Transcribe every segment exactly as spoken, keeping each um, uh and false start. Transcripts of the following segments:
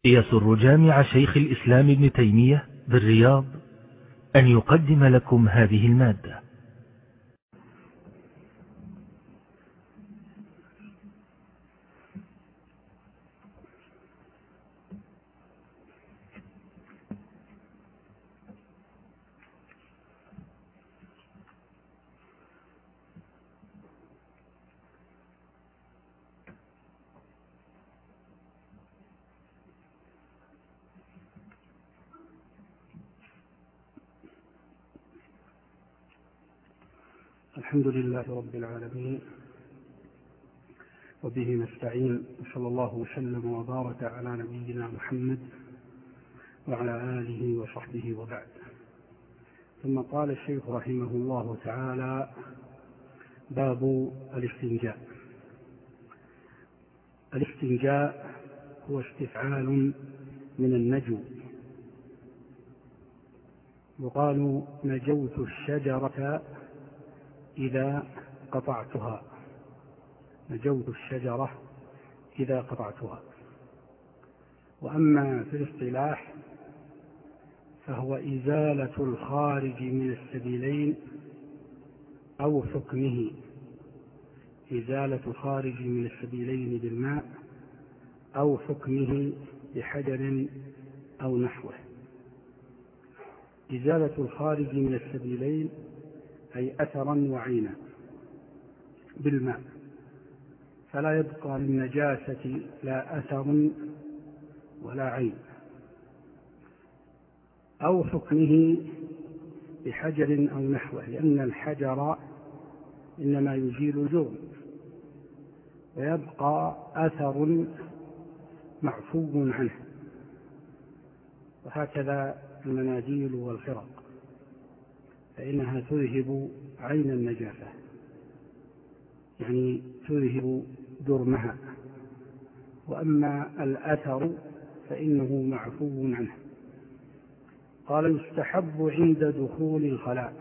يسر جامع شيخ الإسلام ابن تيمية بالرياض أن يقدم لكم هذه المادة. الحمد لله رب العالمين، وبه نستعين، صلى الله وسلم وبارك على نبينا محمد وعلى آله وصحبه وبعد. ثم قال الشيخ رحمه الله تعالى: باب الاستنجاء. الاستنجاء هو استفعال من النجو، يقال نجوت الشجرة إذا قطعتها، نجوت الشجرة إذا قطعتها. وأما في الاصطلاح فهو إزالة الخارج من السبيلين أو حكمه، إزالة الخارج من السبيلين بالماء أو حكمه بحجر أو نحوه. إزالة الخارج من السبيلين أي أثرا وعينا بالماء، فلا يبقى للنجاسة لا أثر ولا عين، أو حكمه بحجر أو نحوه، لأن الحجر إنما يزيل الجرم، ويبقى أثر معفو عنه. وهكذا المناديل والخرق فإنها تذهب عين النجاسة، يعني تذهب جرمها، وأما الأثر فإنه معفو عنه. قال: يستحب عند دخول الخلاء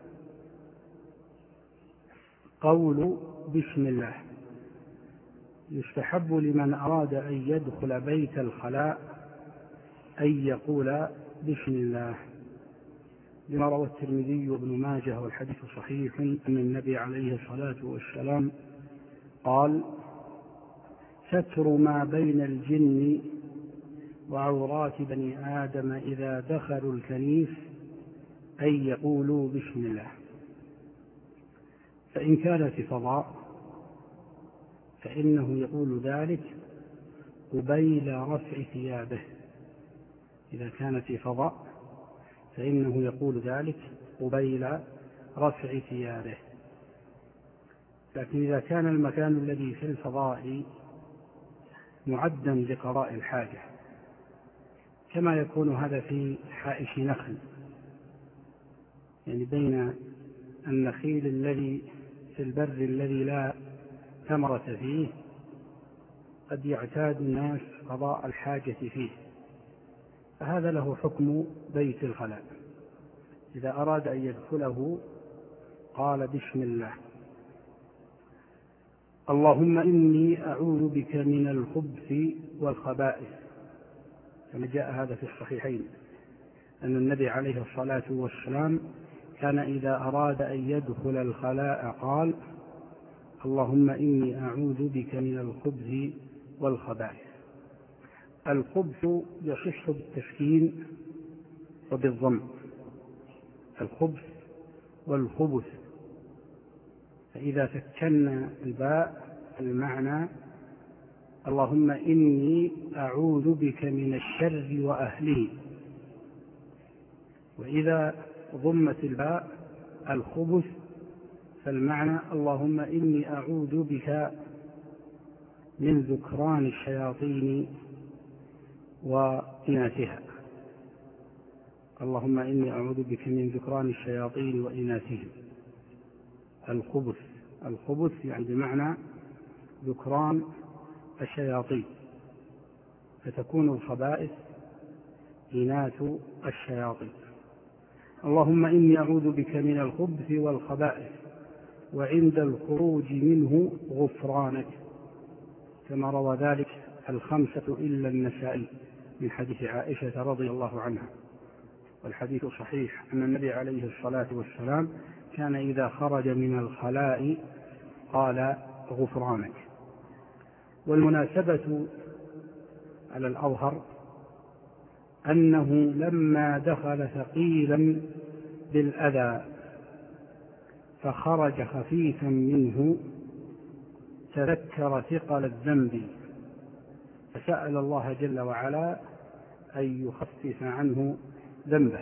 قول بسم الله. يستحب لمن أراد أن يدخل بيت الخلاء أن يقول بسم الله، لما روى الترمذي وابن ماجه والحديث صحيح أن النبي عليه الصلاة والسلام قال: ستر ما بين الجن وعورات بني آدم إذا دخلوا الكنيس أن يقولوا بسم الله. فإن كان في فضاء فإنه يقول ذلك قبيل رفع ثيابه، إذا كان في فضاء فإنه يقول ذلك قبيل رفع ثيابه. لكن إذا كان المكان الذي في الفضاء معدا لقضاء الحاجة، كما يكون هذا في حائش نخل، يعني بين النخيل الذي في البر الذي لا ثمرة فيه، قد يعتاد الناس قضاء الحاجة فيه، فهذا له حكم بيت الخلاء. إذا أراد أن يدخله قال بسم الله. اللهم إني أعوذ بك من الخبث والخبائث، كما جاء هذا في الصحيحين أن النبي عليه الصلاة والسلام كان إذا أراد أن يدخل الخلاء قال: اللهم إني أعوذ بك من الخبث والخبائث. الخبث يصح بالتسكين وبالضم، الخبث والخبث، فإذا سكنا الباء المعنى اللهم إني أعوذ بك من الشر وأهله، وإذا ضمت الباء الخبث فالمعنى اللهم إني أعوذ بك من ذكران الشياطين وإناثها. اللهم إني أعوذ بك من ذكران الشياطين وإناثهم. الخبث الخبث يعني بمعنى ذكران الشياطين، فتكون الخبائث إناث الشياطين. اللهم إني أعوذ بك من الخبث والخبائث وعند الخروج منه غفرانك، كما روى ذلك الخمسة إلا النسائي من حديث عائشة رضي الله عنها، والحديث صحيح أن النبي عليه الصلاة والسلام كان إذا خرج من الخلاء قال غفرانك. والمناسبة على الأظهر أنه لما دخل ثقيلا بالأذى فخرج خفيفا منه تذكر ثقل الذنب فسأل الله جل وعلا أن يخفف عنه ذنبه،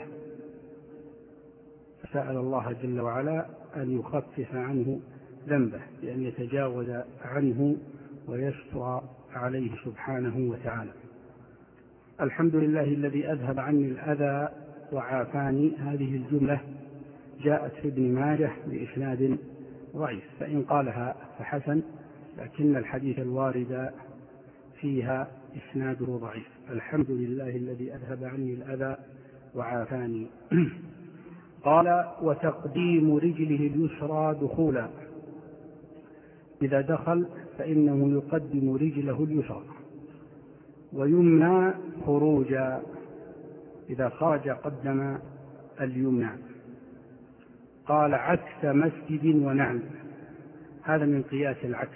فسأل الله جل وعلا أن يخفف عنه ذنبه بأن يتجاوز عنه ويستر عليه سبحانه وتعالى. الحمد لله الذي أذهب عني الأذى وعافاني، هذه الجملة جاءت في ابن ماجه بإسناد ضعيف، فإن قالها فحسن، لكن الحديث الوارد فيها إسناده ضعيف. الحمد لله الذي أذهب عني الأذى وعافاني. قال: وتقديم رجله اليسرى دخولا، إذا دخل فإنه يقدم رجله اليسرى، ويمنى خروجا، إذا خرج قدم اليمنى. قال: عكس مسجد ونعل، هذا من قياس العكس،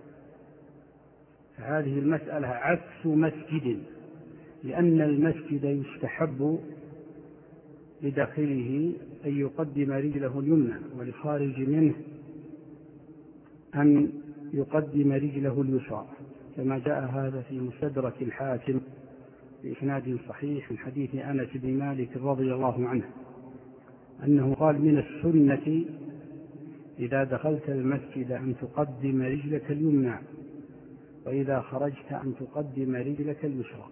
هذه المسألة عكس مسجد، لأن المسجد يستحب لداخله أن يقدم رجله اليمنى، ولخارج منه أن يقدم رجله اليسرى، كما جاء هذا في مستدرك الحاكم بإسناد صحيح من حديث أنس بن مالك رضي الله عنه أنه قال: من السنة إذا دخلت المسجد أن تقدم رجلك اليمنى، وإذا خرجت أن تقدم رجلك اليسرى.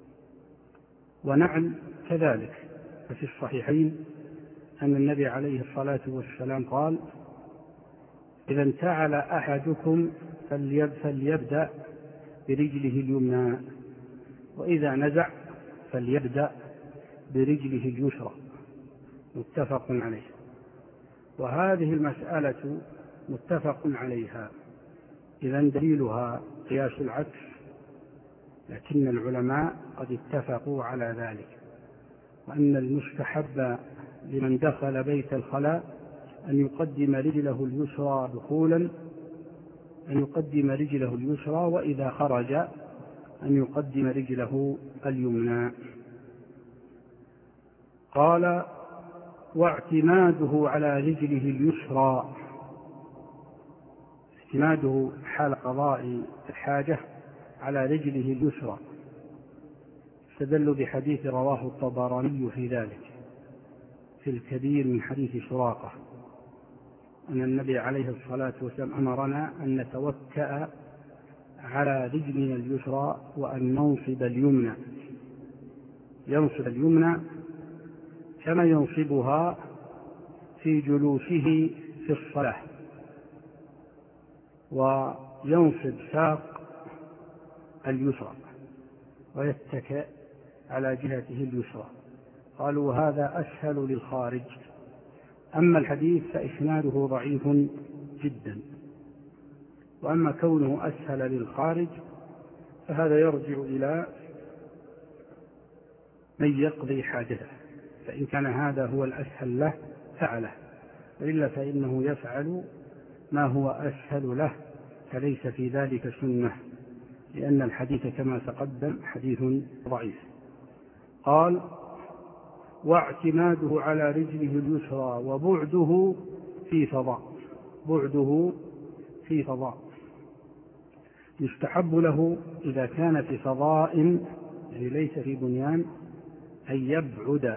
ونعل كذلك، ففي الصحيحين أن النبي عليه الصلاة والسلام قال: إذا انتعل أحدكم فليبدأ برجله اليمنى، وإذا نزع فليبدأ برجله اليسرى، متفق عليه. وهذه المسألة متفق عليها، إذا دليلها قياس العكس، لكن العلماء قد اتفقوا على ذلك، وأن المستحب لمن دخل بيت الخلاء أن يقدم رجله اليسرى دخولا، أن يقدم رجله اليسرى، وإذا خرج أن يقدم رجله اليمنى. قال: واعتماده على رجله اليسرى، اعتماده حال قضاء الحاجة على رجله اليسرى، استدل بحديث رواه الطبراني في ذلك في الكبير من حديث سراقة أن النبي عليه الصلاة والسلام أمرنا أن نتوكأ على رجلنا اليسرى وأن ننصب اليمنى، ينصب اليمنى كما ينصبها في جلوسه في الصلاة، وينصب ساق اليسرى ويتكئ على جهته اليسرى. قالوا: هذا أسهل للخارج. أما الحديث فإسناده ضعيف جدا، وأما كونه أسهل للخارج فهذا يرجع إلى من يقضي حاجته، فإن كان هذا هو الأسهل له فعله، وإلا فإنه يفعل ما هو أسهل له، فليس في ذلك سنة، لأن الحديث كما تقدم حديث ضعيف. قال: واعتماده على رجله اليسرى وبعده في فضاء، بعده في فضاء، يستحب له إذا كان في فضاء يعني ليس في بنيان أن يبعد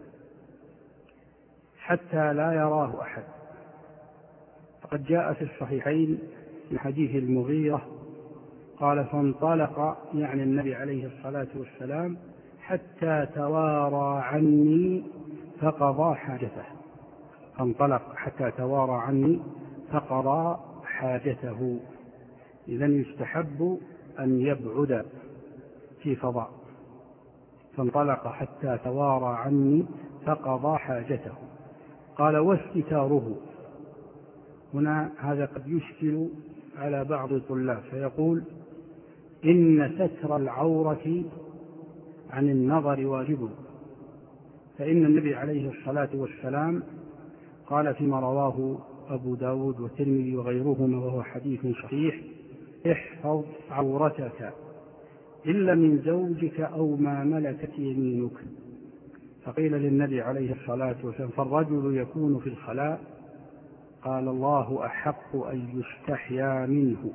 حتى لا يراه أحد. فقد جاء في الصحيحين من حديث المغيرة قال: فانطلق، يعني النبي عليه الصلاة والسلام، حتى توارى عني فقضى حاجته، فانطلق حتى توارى عني فقضى حاجته. إذن يستحب أن يبعد في فضاء، فانطلق حتى توارى عني فقضى حاجته. قال: واستتاره، هنا هذا قد يشكل على بعض الطلاب، فيقول: إن ستر العورة عن النظر واجب، فإن النبي عليه الصلاة والسلام قال فيما رواه أبو داود والترمذي وغيرهما وهو حديث صحيح: احفظ عورتك إلا من زوجك أو ما ملكت يمينك. فقيل للنبي عليه الصلاة والسلام: فالرجل يكون في الخلاء؟ قال: الله أحق أن يستحيا منه.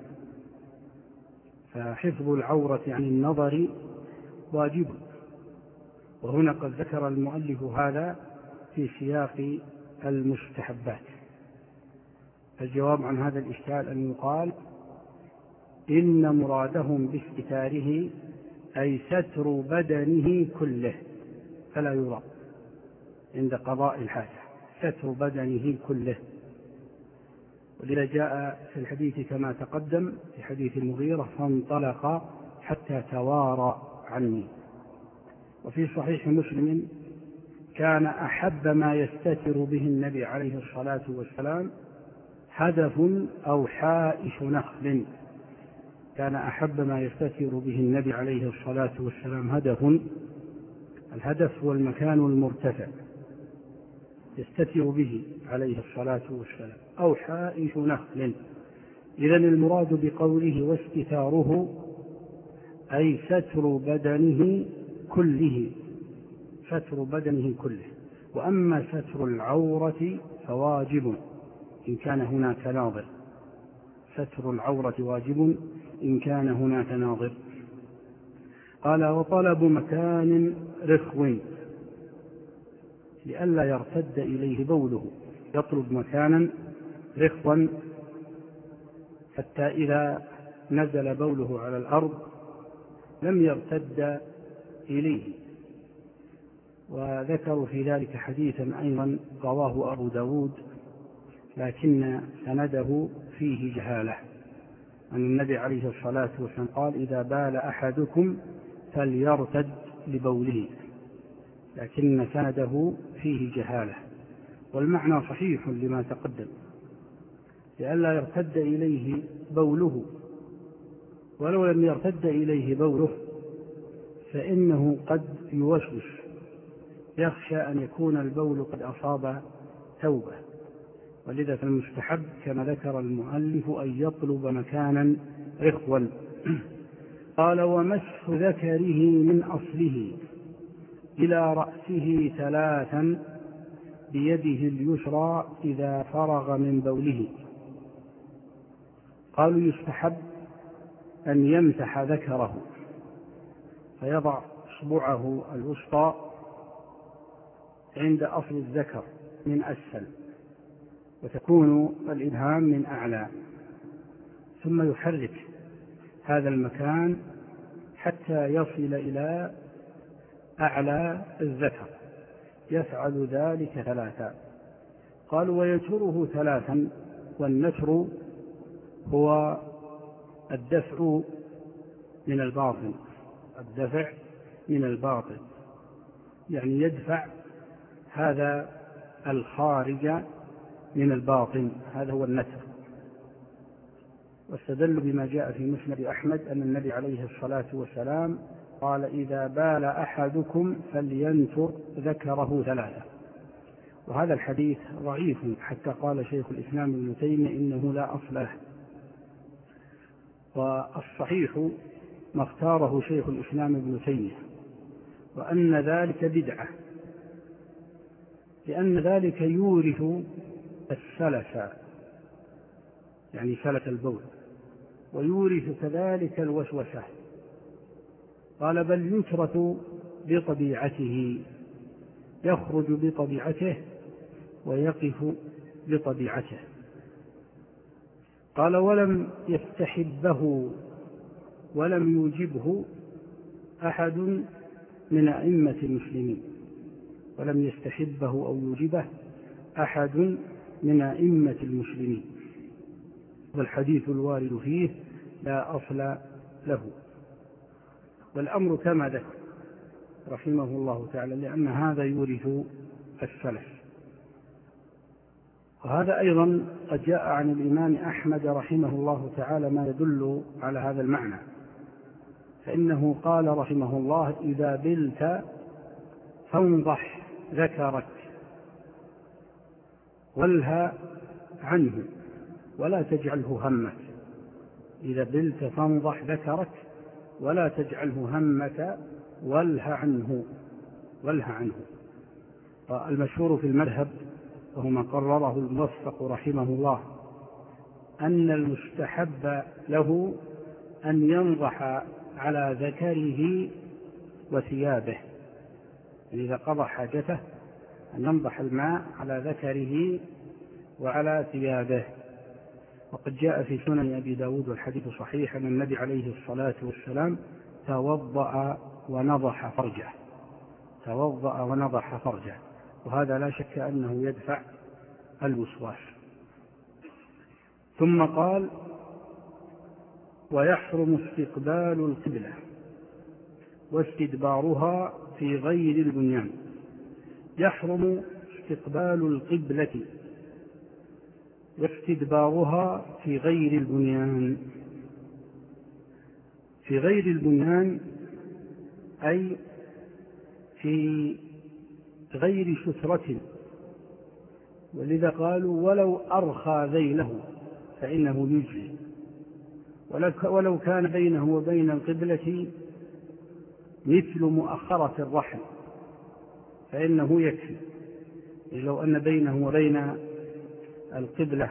فحفظ العورة عن النظر واجب. وهنا قد ذكر المؤلف هذا في سياق المستحبات. الجواب عن هذا الإشكال أن يقال إن مرادهم باستتاره أي ستر بدنه كله، فلا يرى عند قضاء الحاجة ستر بدنه كله. ولذا جاء في الحديث كما تقدم في حديث المغيرة: فانطلق حتى توارى عني. وفي صحيح مسلم: كان أحب ما يستتر به النبي عليه الصلاة والسلام هدف أو حائش نخل. كان أحب ما يستتر به النبي عليه الصلاة والسلام هدف، الهدف هو المكان المرتفع يستتر به عليه الصلاة والسلام، أو حائش نخل. إذن المراد بقوله واستتاره أي ستر بدنه كله، ستر بدنه كله. وأما ستر العورة فواجب إن كان هناك ناظر، ستر العورة واجب إن كان هناك ناظر. قال: وطلب مكان رخو لئلا يرتد إليه بوله، يطلب مكانا رخوا حتى إذا نزل بوله على الأرض لم يرتد إليه. وذكروا في ذلك حديثا أيضا رواه أبو داود لكن سنده فيه جهالة، أن النبي عليه الصلاة والسلام قال: إذا بال أحدكم فليرتد لبوله، لكن سنده فيه جهالة. والمعنى صحيح لما تقدم، لئلا يرتد إليه بوله. ولو لم يرتد إليه بوله فإنه قد يوسوس، يخشى أن يكون البول قد أصاب ثوبه. ولذا فالمستحب كما ذكر المؤلف أن يطلب مكانا رخوا. قال: ومسح ذكره من أصله إلى رأسه ثلاثا بيده اليسرى إذا فرغ من بوله. قالوا: يستحب أن يمسح ذكره فيضع اصبعه الوسطى عند أصل الذكر من أسفل، وتكون الإبهام من أعلى، ثم يحرك هذا المكان حتى يصل إلى أعلى الذكر، يفعل ذلك ثلاثا. قالوا: ويتره ثلاثا. والنتر هو الدفع من الباطن، الدفع من الباطن يعني يدفع هذا الخارج من الباطن، هذا هو النتر. واستدلوا بما جاء في مسند أحمد أن النبي عليه الصلاة والسلام قال: إذا بال أحدكم فلينتر ذكره ثلاثة. وهذا الحديث ضعيف، حتى قال شيخ الإسلام ابن تيمية إنه لا أصل له. والصحيح ما اختاره شيخ الإسلام ابن تيمية، وأن ذلك بدعة، لأن ذلك يورث السلس، يعني سلس البول، ويورث كذلك الوسوسة. قال: بل يترك بطبيعته، يخرج بطبيعته ويقف بطبيعته. قال: ولم يستحبه ولم يوجبه أحد من أئمة المسلمين، ولم يستحبه أو يوجبه أحد من أئمة المسلمين، والحديث الوارد فيه لا أصل له. والأمر كما ذكر رحمه الله تعالى، لأن هذا يورث السلف. وهذا أيضا قد جاء عن الإمام أحمد رحمه الله تعالى ما يدل على هذا المعنى، فإنه قال رحمه الله: إذا بلت فانضح ذكرك والها عنه ولا تجعله همك. إذا بلت فانضح ذكرك ولا تجعله همك والها عنه والها عنه. المشهور في المذهب وهو ما قرره الموفق رحمه الله أن المستحب له أن ينضح على ذكره وثيابه، إذا قضى حاجته أن ينضح الماء على ذكره وعلى ثيابه. وقد جاء في سنن أبي داود والحديث صحيح أن النبي عليه الصلاة والسلام توضأ ونضح فرجه توضأ ونضح فرجه وهذا لا شك أنه يدفع الوسواس. ثم قال: ويحرم استقبال القبلة واستدبارها في غير البنيان. يحرم استقبال القبلة واستدبارها في غير البنيان. في غير البنيان أي في غير سترة، ولذا قالوا: ولو أرخى ذيله فإنه يجزي، ولو كان بينه وبين القبلة مثل مؤخرة الرحل فإنه يكفي. لو أن بينه وبين القبلة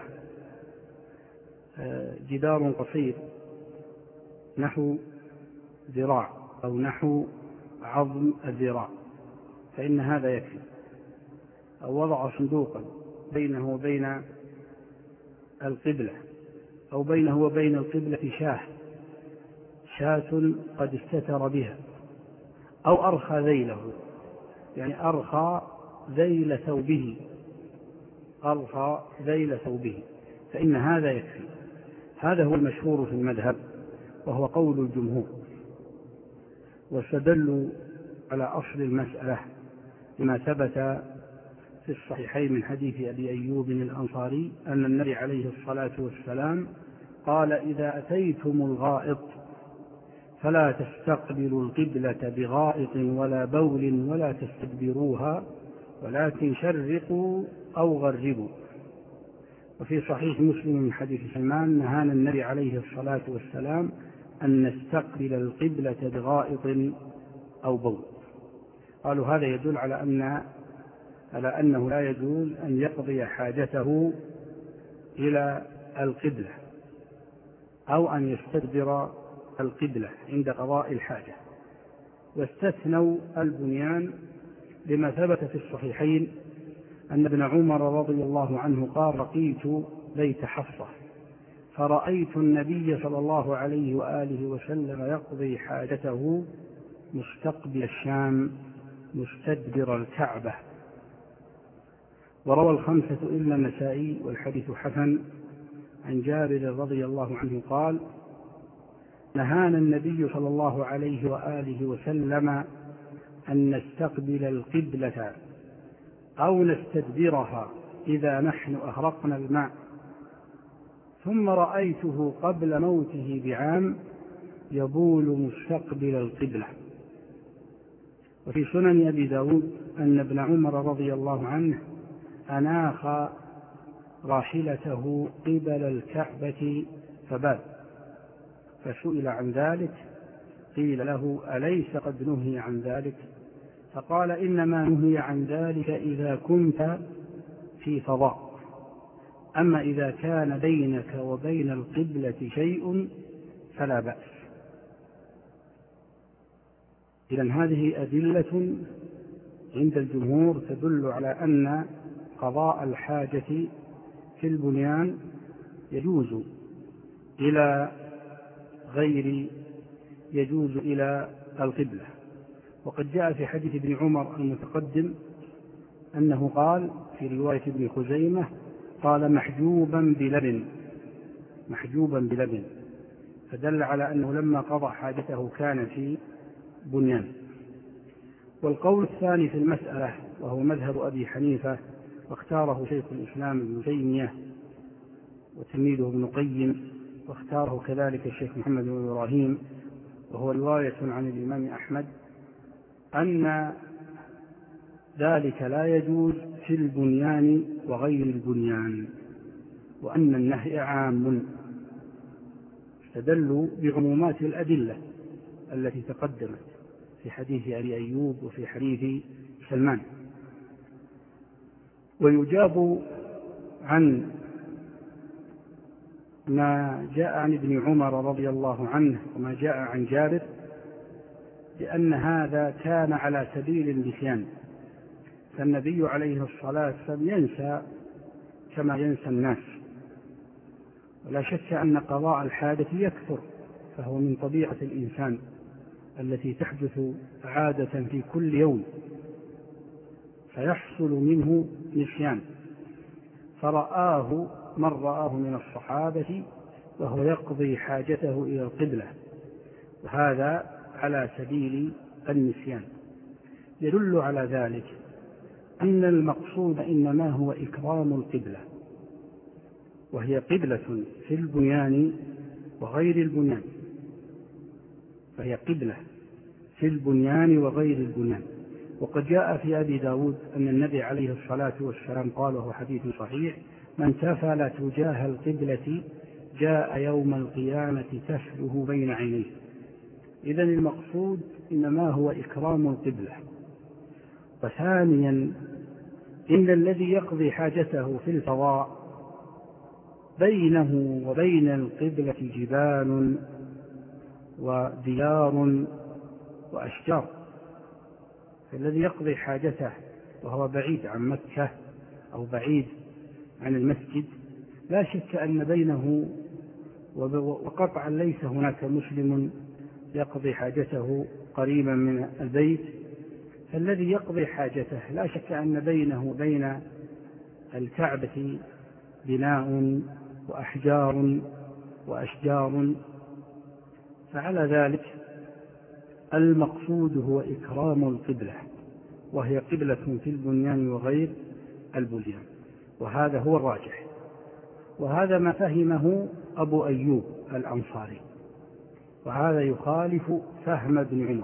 جدار قصير نحو ذراع أو نحو عظم الذراع فإن هذا يكفي. أو وضع صندوقا بينه وبين القبلة أو بينه وبين القبلة شاة شاة قد استتر بها، أو أرخى ذيله يعني أرخى ذيل ثوبه أرخى ذيل ثوبه فإن هذا يكفي. هذا هو المشهور في المذهب وهو قول الجمهور. واستدلوا على أصل المسألة بما ثبت في الصحيحين من حديث أبي أيوب الأنصاري أن النبي عليه الصلاة والسلام قال: إذا أتيتم الغائط فلا تستقبلوا القبلة بغائط ولا بول ولا تستدبروها ولكن شرقوا أو غربوا. وفي صحيح مسلم من حديث سلمان نهانا النبي عليه الصلاة والسلام أن نستقبل القبلة بغائط أو بول. قالوا هذا يدل على أن على أنه لا يجوز أن يقضي حاجته إلى القبلة أو أن يستدبر القبلة عند قضاء الحاجة. واستثنوا البنيان لما ثبت في الصحيحين أن ابن عمر رضي الله عنه قال: لقيت بيت حفصة فرأيت النبي صلى الله عليه وآله وسلم يقضي حاجته مستقبل الشام مستدبر الكعبة. وروى الخمسة إلا النسائي والحديث حسن عن جابر رضي الله عنه قال: نهانا النبي صلى الله عليه وآله وسلم أن نستقبل القبلة أو نستدبرها إذا نحن أهرقنا الماء، ثم رأيته قبل موته بعام يبول مستقبل القبلة. وفي سنن أبي داود أن ابن عمر رضي الله عنه أناخ راحلته قبل الكعبة فبال، فسئل عن ذلك قيل له: أليس قد نهي عن ذلك؟ فقال: إنما نهي عن ذلك إذا كنت في فضاء، أما إذا كان بينك وبين القبلة شيء فلا بأس. إذن هذه أدلة عند الجمهور تدل على أن قضاء الحاجة في البنيان يجوز إلى غير يجوز إلى القبلة. وقد جاء في حديث ابن عمر المتقدم أنه قال في رواية ابن خزيمة قال: محجوبا بلبن محجوبا بلبن فدل على أنه لما قضى حاجته كان في بنيان. والقول الثاني في المسألة وهو مذهب أبي حنيفة واختاره شيخ الإسلام ابن تيمية وتلميذه ابن قيم واختاره كذلك الشيخ محمد بن إبراهيم وهو رواية عن الإمام أحمد أن ذلك لا يجوز في البنيان وغير البنيان، وأن النهي عام. استدلوا بعمومات الأدلة التي تقدمت في حديث أبي أيوب وفي حديث سلمان. ويجاب عن ما جاء عن ابن عمر رضي الله عنه وما جاء عن جابر بأن هذا كان على سبيل النسيان، فالنبي عليه الصلاة والسلام ينسى كما ينسى الناس، ولا شك أن قضاء الحاجة يكثر، فهو من طبيعة الإنسان التي تحدث عادة في كل يوم، فيحصل منه نسيان. فرآه من رآه من الصحابة وهو يقضي حاجته إلى القبلة، وهذا على سبيل النسيان. يدل على ذلك أن المقصود إنما هو إكرام القبلة، وهي قبلة في البنيان وغير البنيان، فهي قبلة في البنيان وغير البنيان. وقد جاء في أبي داود أن النبي عليه الصلاة والسلام قال وهو حديث صحيح: من تفل تجاه القبلة جاء يوم القيامة تفله بين عينيه. إذن المقصود إنما هو إكرام القبلة. وثانيا إن الذي يقضي حاجته في الفضاء بينه وبين القبلة جبال وديار وأشجار، فالذي يقضي حاجته وهو بعيد عن مكة أو بعيد عن المسجد لا شك أن بينه وقطعا ليس هناك مسلم يقضي حاجته قريبا من البيت، فالذي يقضي حاجته لا شك أن بينه وبين الكعبة بناء وأحجار وأشجار، فعلى ذلك المقصود هو إكرام القبلة، وهي قبلة في البنيان وغير البنيان، وهذا هو الراجح، وهذا ما فهمه أبو أيوب الأنصاري، وهذا يخالف فهم ابن عمر.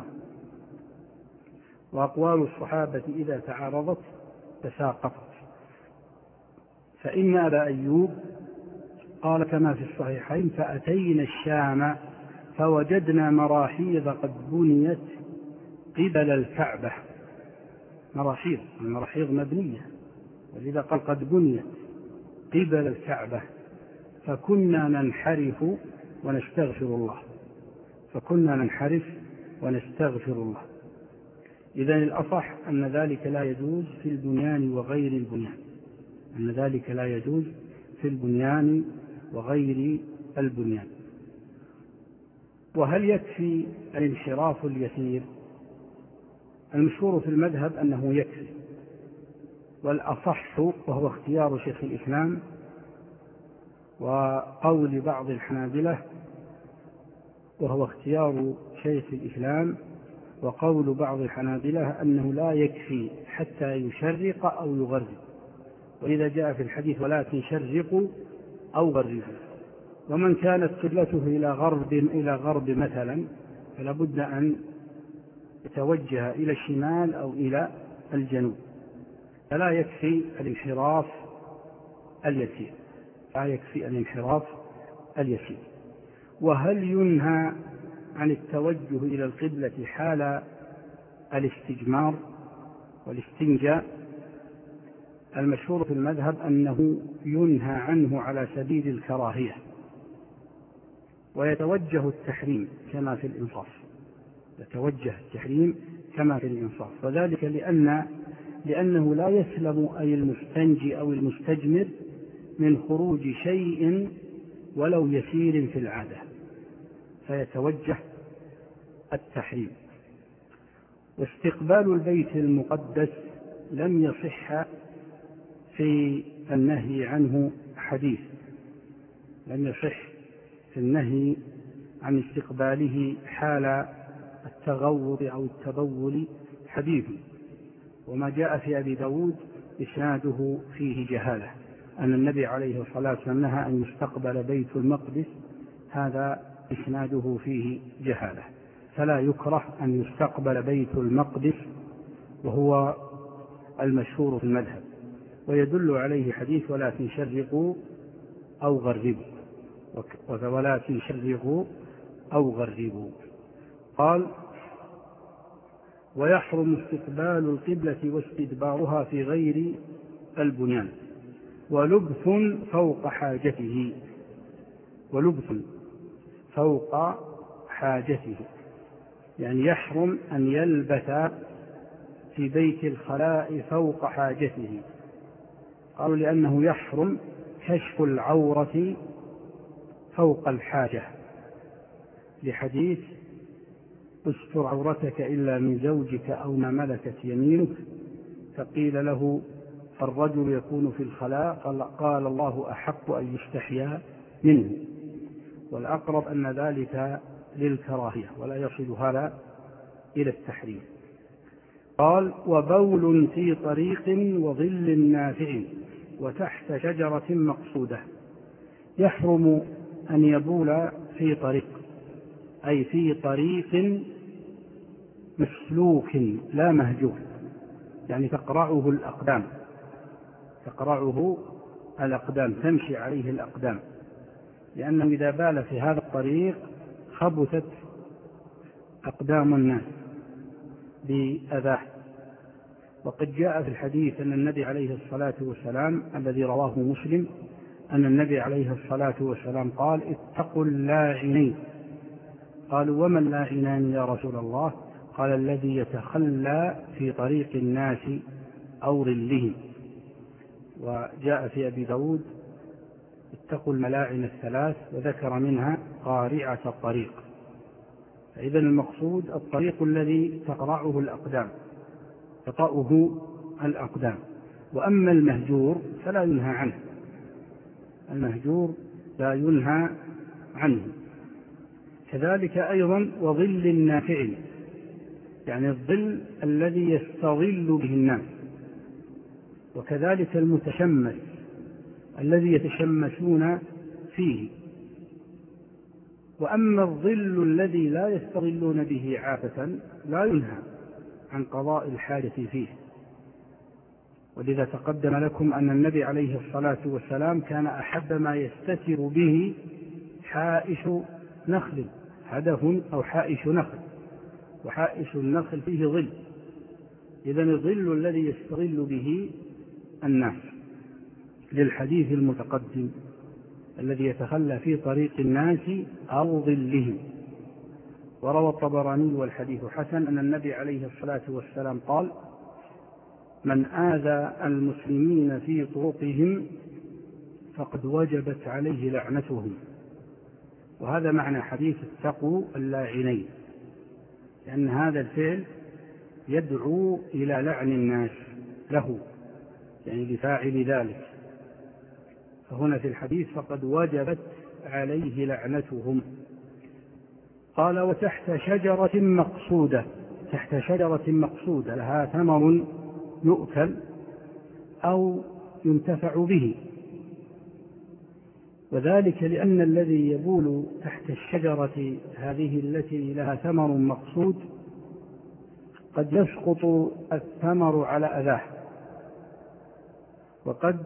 وأقوال الصحابة إذا تعارضت تساقطت، فإن أبا أيوب قال كما في الصحيحين: فأتينا الشام فوجدنا مراحيض قد بنيت قبل الكعبة. مراحيض، المراحيض مبنية، ولذا قال قد بنيت قبل الكعبة، فكنا ننحرف ونستغفر الله فكنا ننحرف ونستغفر الله. إذن الأصح أن ذلك لا يجوز في البنيان وغير البنيان، أن ذلك لا يجوز في البنيان وغير البنيان. وهل يكفي الانحراف اليسير؟ المشهور في المذهب أنه يكفي، والأصح وهو اختيار شيخ الإسلام وقول بعض الحنابلة، وهو اختيار شيخ الإسلام وقول بعض الحنابلة أنه لا يكفي حتى يشرق أو يغرب، وإذا جاء في الحديث ولكن شرقوا أو غربوا. ومن كانت قبلته إلى غرب إلى غرب مثلا فلا بد أن يتوجه إلى الشمال أو إلى الجنوب، فلا يكفي الانحراف اليسير لا يكفي الانحراف اليسير. وهل ينهى عن التوجه إلى القبلة حال الاستجمار والاستنجاء؟ المشهور في المذهب أنه ينهى عنه على سبيل الكراهية، ويتوجه التحريم كما في الإنصاف يتوجه التحريم كما في الإنصاف وذلك لأن لأنه لا يسلم أي المستنجي أو المستجمر من خروج شيء ولو يسير في العادة، فيتوجه التحريم. واستقبال البيت المقدس لم يصح في النهي عنه حديث، لم يصح في النهي عن استقباله حال التغوط أو التبول حديث. وما جاء في أبي داود إسناده فيه جهالة، أن النبي عليه الصلاة والسلام نهى أن يستقبل بيت المقدس، هذا إسناده فيه جهالة. فلا يكره أن يستقبل بيت المقدس، وهو المشهور في المذهب، ويدل عليه حديث ولكن شرقوا أو غربوا، ولكن شرقوا أو غربوا. قال: ويحرم استقبال القبلة واستدبارها في غير البنيان، ولبث فوق حاجته، ولبث فوق حاجته، يعني يحرم أن يلبث في بيت الخلاء فوق حاجته. قالوا لأنه يحرم كشف العورة فوق الحاجة، لحديث: استر عورتك إلا من زوجك أو ما ملكت يمينك. فقيل له: الرجل يكون في الخلاء، قال: الله أحق أن يستحيا منه. والأقرب أن ذلك للكراهية ولا يصل هذا إلى التحريم. قال: وبول في طريق وظل نافع وتحت شجرة مقصودة. يحرم أن يبول في طريق، أي في طريق مسلوك لا مهجور، يعني تقرعه الأقدام، تقرعه الأقدام تمشي عليه الأقدام، لأنه إذا بال في هذا الطريق خبثت أقدام الناس بأذاه. وقد جاء في الحديث أن النبي عليه الصلاة والسلام الذي رواه مسلم أن النبي عليه الصلاة والسلام قال: اتقوا اللاعنين. قالوا: وما اللاعنان يا رسول الله؟ قال: الذي يتخلى في طريق الناس أو ظلهم. وجاء في أبي داود: اتقوا الملاعن الثلاث، وذكر منها قارعة الطريق. فإذا المقصود الطريق الذي تقرعه الأقدام، تطأه الأقدام. وأما المهجور فلا ينهى عنه، المهجور لا ينهى عنه. كذلك أيضا وظل نافع، يعني الظل الذي يستظل به الناس. وكذلك المتشمس الذي يتشمسون فيه. وأما الظل الذي لا يستظلون به عادة لا ينهى عن قضاء الحاجة فيه. ولذا تقدم لكم أن النبي عليه الصلاة والسلام كان أحب ما يستتر به حائش نخل، هدف أو حائش نخل، وحائش النخل فيه ظل. إذن الظل الذي يستظل به الناس، للحديث المتقدم الذي يتخلى في طريق الناس أو ظلهم. وروى الطبراني والحديث حسن أن النبي عليه الصلاة والسلام قال: من آذى المسلمين في طرقهم فقد وجبت عليه لعنتهم. وهذا معنى حديث اتقوا اللاعنين، لأن هذا الفعل يدعو إلى لعن الناس له، يعني لفاعل ذلك. فهنا في الحديث فقد وجبت عليه لعنتهم. قال: وتحت شجرة مقصودة. تحت شجرة مقصودة لها ثمر يؤكل أو ينتفع به، وذلك لأن الذي يبول تحت الشجرة هذه التي لها ثمر مقصود قد يسقط الثمر على أذاه. وقد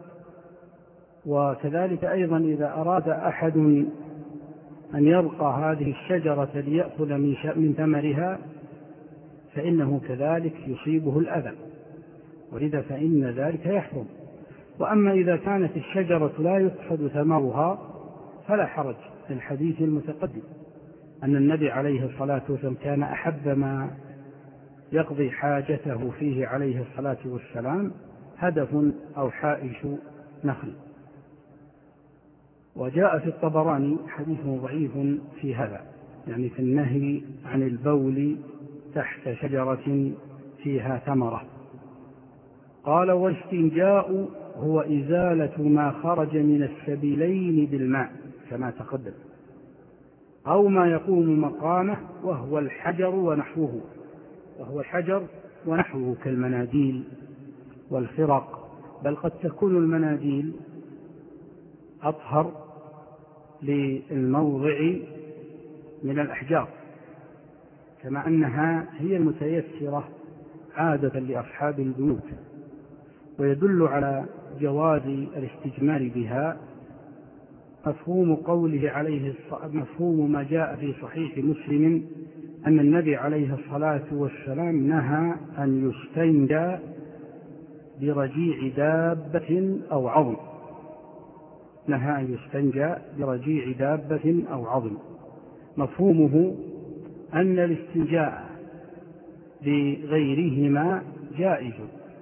وكذلك أيضا إذا أراد أحد أن يرقى هذه الشجرة ليأخذ من ثمرها فإنه كذلك يصيبه الأذى، ولذا فإن ذلك يحرم. وأما إذا كانت الشجرة لا يؤخذ ثمرها فلا حرج، في الحديث المتقدم أن النبي عليه الصلاة والسلام كان أحب ما يقضي حاجته فيه عليه الصلاة والسلام هدف أو حائش نخل. وجاء في الطبراني حديث ضعيف في هذا، يعني في النهي عن البول تحت شجرة فيها ثمرة. قال: والاستنجاء هو إزالة ما خرج من السبيلين بالماء كما تقدم، أو ما يقوم مقامه، وهو الحجر ونحوه وهو الحجر ونحوه كالمناديل والخرق. بل قد تكون المناديل أطهر للموضع من الأحجار، كما أنها هي المتيسرة عادة لأصحاب البيوت. ويدل على جواز الاستجمار بها مفهوم قوله عليه مفهوم ما جاء في صحيح مسلم أن النبي عليه الصلاة والسلام نهى أن يستنجى برجيع دابة أو عظم نهى أن يستنجى برجيع دابة أو عظم. مفهومه أن الاستنجاء بغيرهما جائز،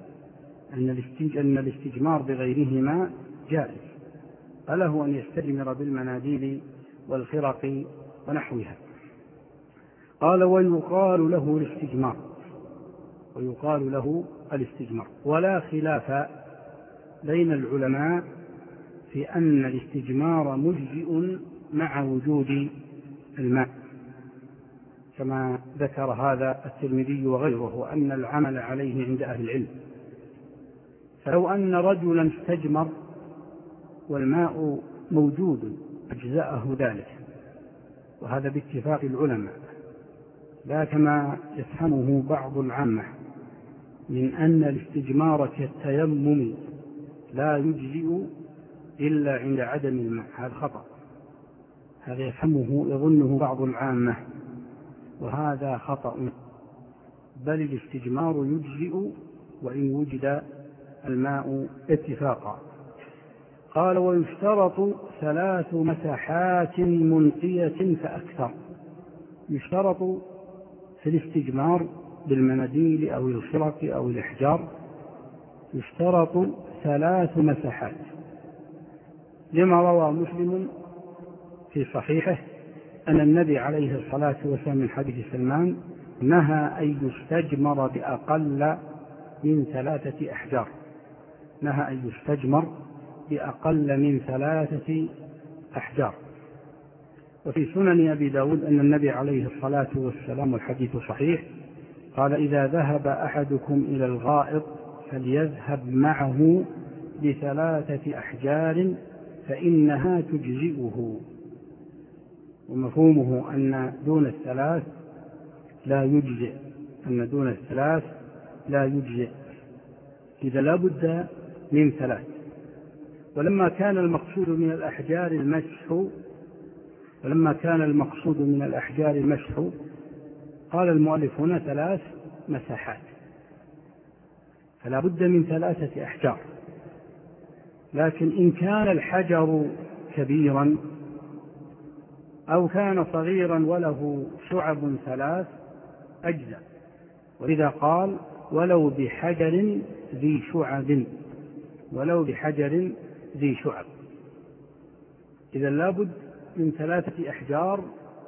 أن الاستجمار بغيرهما جائز، فله أن يستجمر بالمناديل والخرق ونحوها. قال ويقال له الاستجمار ويقال له الاستجمار ولا خلاف بين العلماء في أن الاستجمار مجزئ مع وجود الماء، كما ذكر هذا الترمذي وغيره، وأن العمل عليه عند أهل العلم. فلو أن رجلا استجمر والماء موجود أجزأه ذلك، وهذا باتفاق العلماء، لا كما يفهمه بعض العامة من أن الاستجمار كالتيمم لا يجزئ إلا عند عدم الماء. هذا خطأ، هذا يفهمه يظنه بعض العامة، وهذا خطأ، بل الاستجمار يجزئ وإن وجد الماء اتفاقا. قال ويشترط ثلاث مساحات منقية فأكثر. يشترط في الاستجمار بالمناديل أو الخرق أو الإحجار يشترط ثلاث مساحات، لما روى مسلم في صحيحه أن النبي عليه الصلاة والسلام من حديث سلمان نهى أن يستجمر بأقل من ثلاثة أحجار نهى أن يستجمر بأقل من ثلاثة أحجار. وفي سنن أبي داود أن النبي عليه الصلاة والسلام والحديث صحيح قال إذا ذهب أحدكم إلى الغائط فليذهب معه بثلاثة أحجار فإنها تجزئه. ومفهومه أن دون الثلاث لا يجزئ أن دون الثلاث لا يجزئ إذا لا بد من ثلاث. ولما كان المقصود من الأحجار المسح ولما كان المقصود من الأحجار المسح قال المؤلف هنا ثلاث مساحات، فلا بد من ثلاثة أحجار. لكن إن كان الحجر كبيرا أو كان صغيرا وله شعب ثلاث أجزاء، ولذا قال ولو بحجر ذي شعب ولو بحجر ذي شعب إذا لابد من ثلاثة أحجار،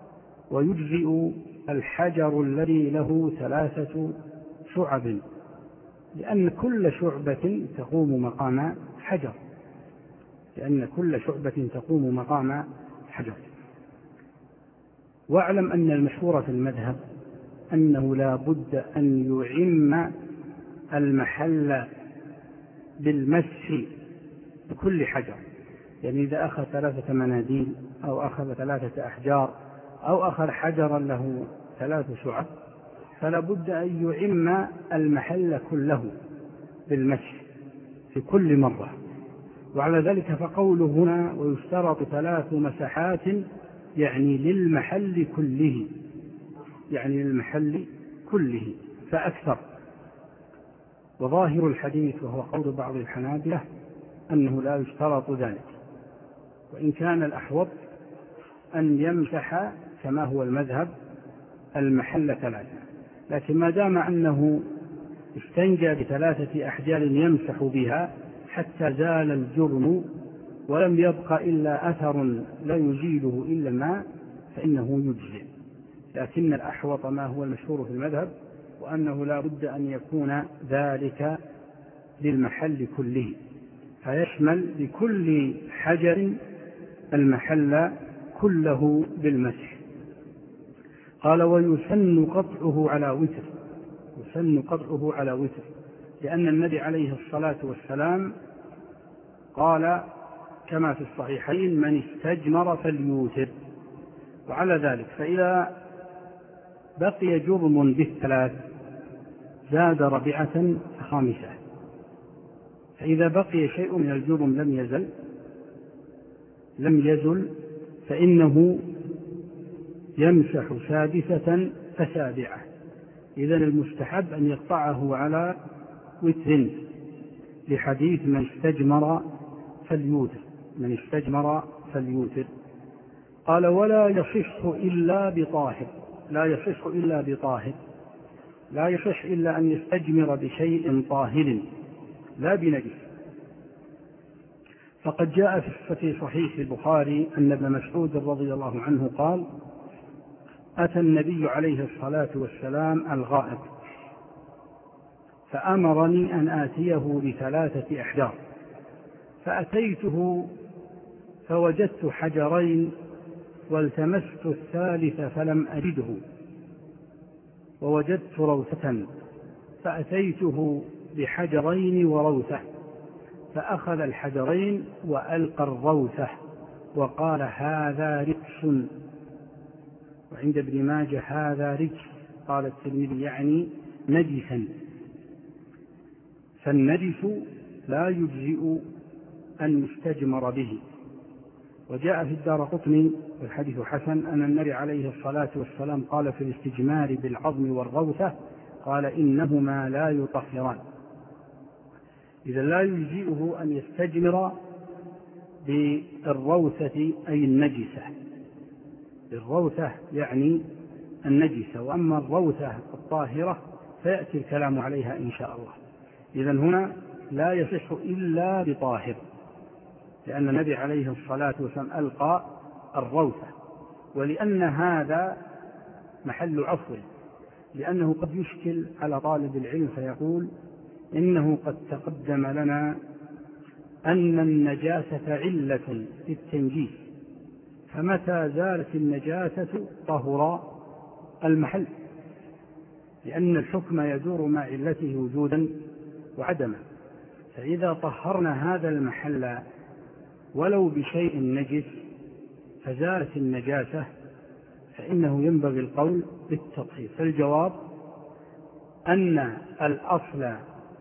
ويجزئ الحجر الذي له ثلاثة شعب، لأن كل شعبة تقوم مقام حجر لأن كل شعبة تقوم مقام حجر. واعلم أن المشهور في المذهب أنه لا بد أن يعم المحل بالمسح بكل حجر، يعني إذا أخذ ثلاثة مناديل أو أخذ ثلاثة أحجار أو أخذ حجرا له ثلاث شعب فلا بد أن يعم المحل كله بالمسح في كل مرة. وعلى ذلك فقوله هنا ويشترط ثلاث مساحات يعني للمحل كله يعني للمحل كله فأكثر. وظاهر الحديث وهو قول بعض الحنابلة أنه لا يشترط ذلك، وإن كان الأحوط أن يمسح كما هو المذهب المحل ثلاثة، لكن ما دام أنه استنجى بثلاثة أحجار يمسح بها حتى زال الجرم ولم يبق إلا أثر لا يزيله إلا الماء فإنه يجزئ. لكن الأحوط ما هو المشهور في المذهب وأنه لا بد أن يكون ذلك للمحل كله، فيشمل بكل حجر المحل كله بالمسح. قال ويسن قطعه على وتر يسن قطعه على وتر لأن النبي عليه الصلاة والسلام قال كما في الصحيحين من استجمر فليوتر. وعلى ذلك فإذا بقي جرم بالثلاث زاد رابعة خامسة. فإذا بقي شيء من الجرم لم يزل لم يزل فإنه يمسح سادسة فسابعة. إذن المستحب أن يقطعه على وتر، لحديث من استجمر فليوتر من استجمر فليوتر. قال ولا يصح إلا بطاهر، لا يصح إلا بطاهر، لا يصح إلا أن يستجمر بشيء طاهر لا بنجس. فقد جاء في صحيح البخاري أن ابن مسعود رضي الله عنه قال: أتى النبي عليه الصلاة والسلام الغائط فأمرني أن آتيه بثلاثة أحجار، فأتيته فوجدت حجرين والتمست الثالث فلم أجده، ووجدت روثة فأتيته بحجرين وروثة، فأخذ الحجرين وألقى الروثة وقال: هذا رجس. وعند ابن ماجه هذا رجس، قال الترمذي يعني نجسا. فالنجس لا يجزئ أن يستجمر به. وجاء في الدارقطني والحديث حسن أن النبي عليه الصلاة والسلام قال في الاستجمار بالعظم والروثة، قال: إنهما لا يطهران. إذا لا يجزئه أن يستجمر بالروثة أي النجسة، الروثة يعني النجسة، وأما الروثة الطاهرة فيأتي الكلام عليها إن شاء الله. إذن هنا لا يصح إلا بطاهر، لأن النبي عليه الصلاة والسلام ألقى الروثة، ولأن هذا محل عفو، لأنه قد يشكل على طالب العلم فيقول: إنه قد تقدم لنا أن النجاسة علة في التنجيس، فمتى زالت النجاسة طهر المحل، لأن الحكم يدور مع علته وجودا وعدما. فإذا طهرنا هذا المحل ولو بشيء نجس فزالت النجاسة، فإنه ينبغي القول بالتطهير. فالجواب أن الأصل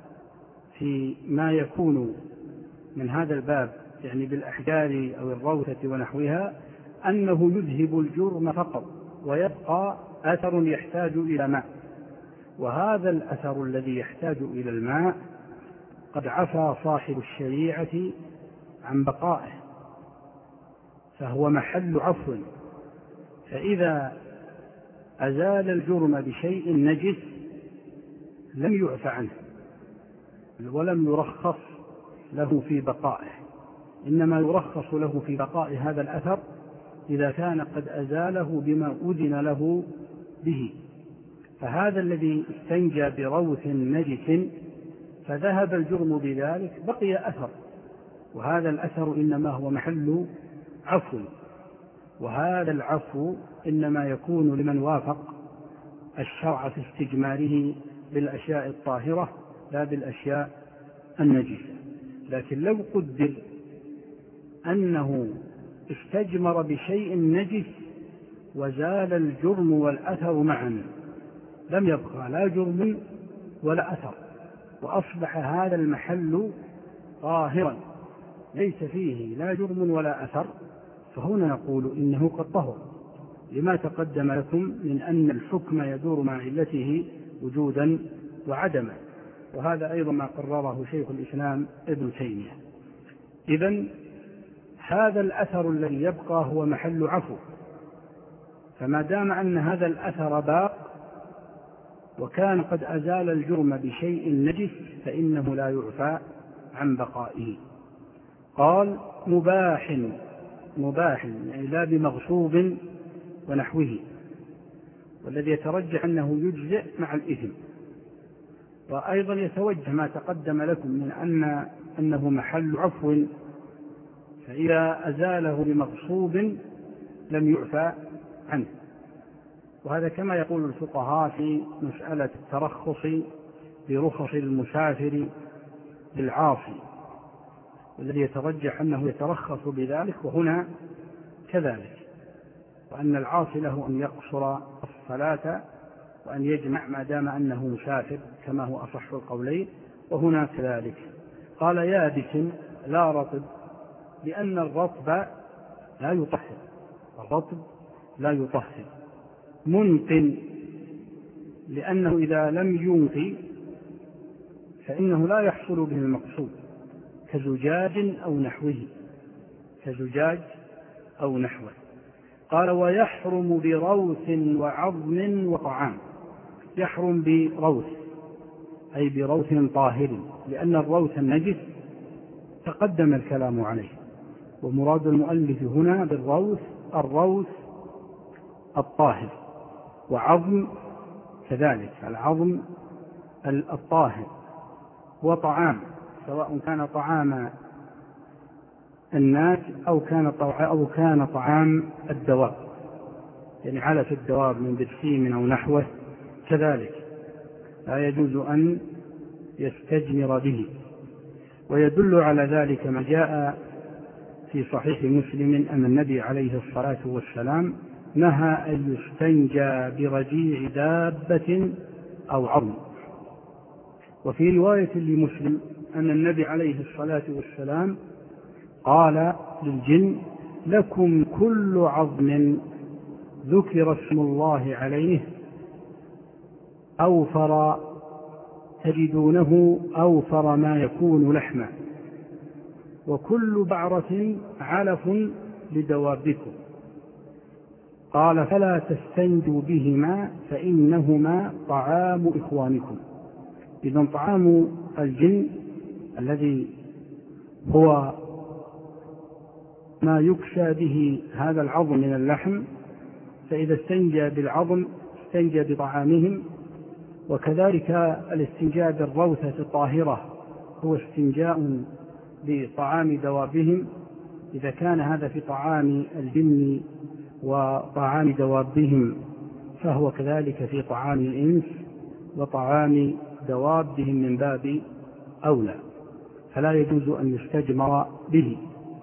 في ما يكون من هذا الباب، يعني بالأحجار أو الروثة ونحوها، أنه يذهب الجرم فقط ويبقى أثر يحتاج إلى ماء، وهذا الأثر الذي يحتاج إلى الماء قد عفى صاحب الشريعة عن بقائه، فهو محل عفو. فإذا أزال الجرم بشيء نجس لم يعفى عنه ولم يرخص له في بقائه، إنما يرخص له في بقاء هذا الأثر إذا كان قد أزاله بما أذن له به. فهذا الذي استنجى بروث نجس فذهب الجرم بذلك بقي أثر، وهذا الأثر إنما هو محل عفو، وهذا العفو إنما يكون لمن وافق الشرع في استجماره بالأشياء الطاهرة لا بالأشياء النجسة. لكن لو قدر أنه استجمر بشيء نجس وزال الجرم والأثر معا، لم يبقى لا جرم ولا أثر، وأصبح هذا المحل طاهرا ليس فيه لا جرم ولا أثر، فهنا نقول إنه قد طهر، لما تقدم لكم من أن الحكم يدور مع علته وجودا وعدما. وهذا أيضا ما قرره شيخ الإسلام ابن تيمية. إذن هذا الأثر الذي يبقى هو محل عفو، فما دام أن هذا الأثر باق وكان قد أزال الجرم بشيء نجس فإنه لا يعفى عن بقائه. قال: مباح، مباح يعني لا بمغصوب ونحوه، والذي يترجح أنه يجزئ مع الإثم. وأيضا يتوجه ما تقدم لكم من أن أنه محل عفو، فإذا أزاله بمغصوب لم يعفى عنه. وهذا كما يقول الفقهاء في مسألة الترخص برخص المسافر بالعاصي، والذي يترجح أنه يترخص بذلك، وهنا كذلك، وأن العاصي له أن يقصر الصلاة وأن يجمع ما دام أنه مسافر كما هو أصح القولين، وهنا كذلك. قال يابس لا رطب، لأن الرطب لا يطهر، الرطب لا يطهر. منق، لأنه إذا لم ينقي فإنه لا يحصل به المقصود، كزجاج أو نحوه، كزجاج أو نحوه. قال ويحرم بروث وعظم وطعام. يحرم بروث أي بروث طاهر، لأن الروث النجس تقدم الكلام عليه، ومراد المؤلف هنا بالروث الروث الطاهر، وعظم كذلك العظم الطاهر، وطعام سواء كان طعام الناس أو كان أو كان طعام الدواب، يعني علف الدواب من برسيم أو نحوه كذلك لا يجوز أن يستجمر به. ويدل على ذلك ما جاء في صحيح مسلم أن النبي عليه الصلاة والسلام نهى أن يستنجى برجيع دابة أو عظم. وفي رواية لمسلم أن النبي عليه الصلاة والسلام قال للجن لكم كل عظم ذكر اسم الله عليه أوفر تجدونه أوفر ما يكون لحما، وكل بعرة علف لدوابكم. قال فلا تستنجوا بهما فإنهما طعام إخوانكم. إذن طعام الجن الذي هو ما يكسى به هذا العظم من اللحم، فإذا استنجى بالعظم استنجى بطعامهم. وكذلك الاستنجاء بالروثة الطاهرة هو استنجاء بطعام دوابهم، إذا كان هذا في طعام الجن وطعام دوابهم فهو كذلك في طعام الإنس وطعام دوابهم من باب أولى، فلا يجوز أن يستجمر به.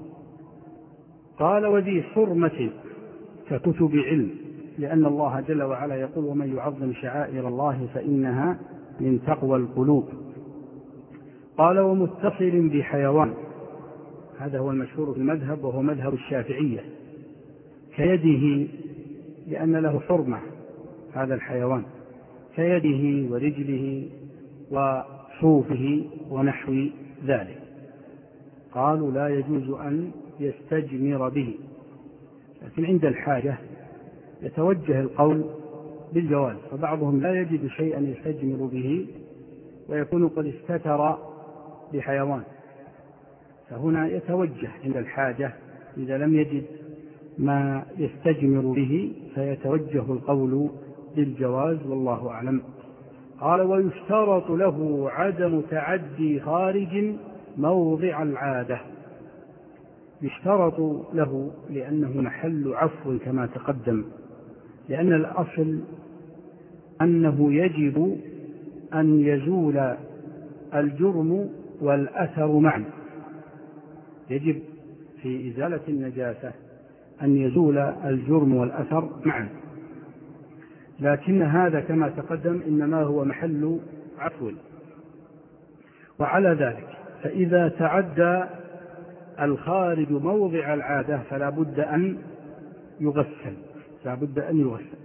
قال وذي حرمة ككتب علم، لأن الله جل وعلا يقول ومن يعظم شعائر الله فإنها من تقوى القلوب. قال ومتصل بحيوان، هذا هو المشهور في المذهب وهو مذهب الشافعية، كيده لأن له حرمة هذا الحيوان، كيده ورجله وصوفه ونحو ذلك. قالوا لا يجوز أن يستجمر به، لكن عند الحاجة يتوجه القول بالجواز، فبعضهم لا يجد شيئا يستجمر به ويكون قد استتر بحيوان، فهنا يتوجه عند الحاجة إذا لم يجد ما يستجمر به فيتوجه القول بالجواز والله أعلم. قال ويشترط له عدم تعدي خارج موضع العادة. يشترط له لأنه محل عفو كما تقدم، لأن الأصل أنه يجب أن يزول الجرم والأثر معا، يجب في إزالة النجاسة أن يزول الجرم والأثر معا، لكن هذا كما تقدم إنما هو محل عفو. وعلى ذلك فإذا تعدى الخارج موضع العادة فلا بد أن يغسل، لا بد أن يغسل.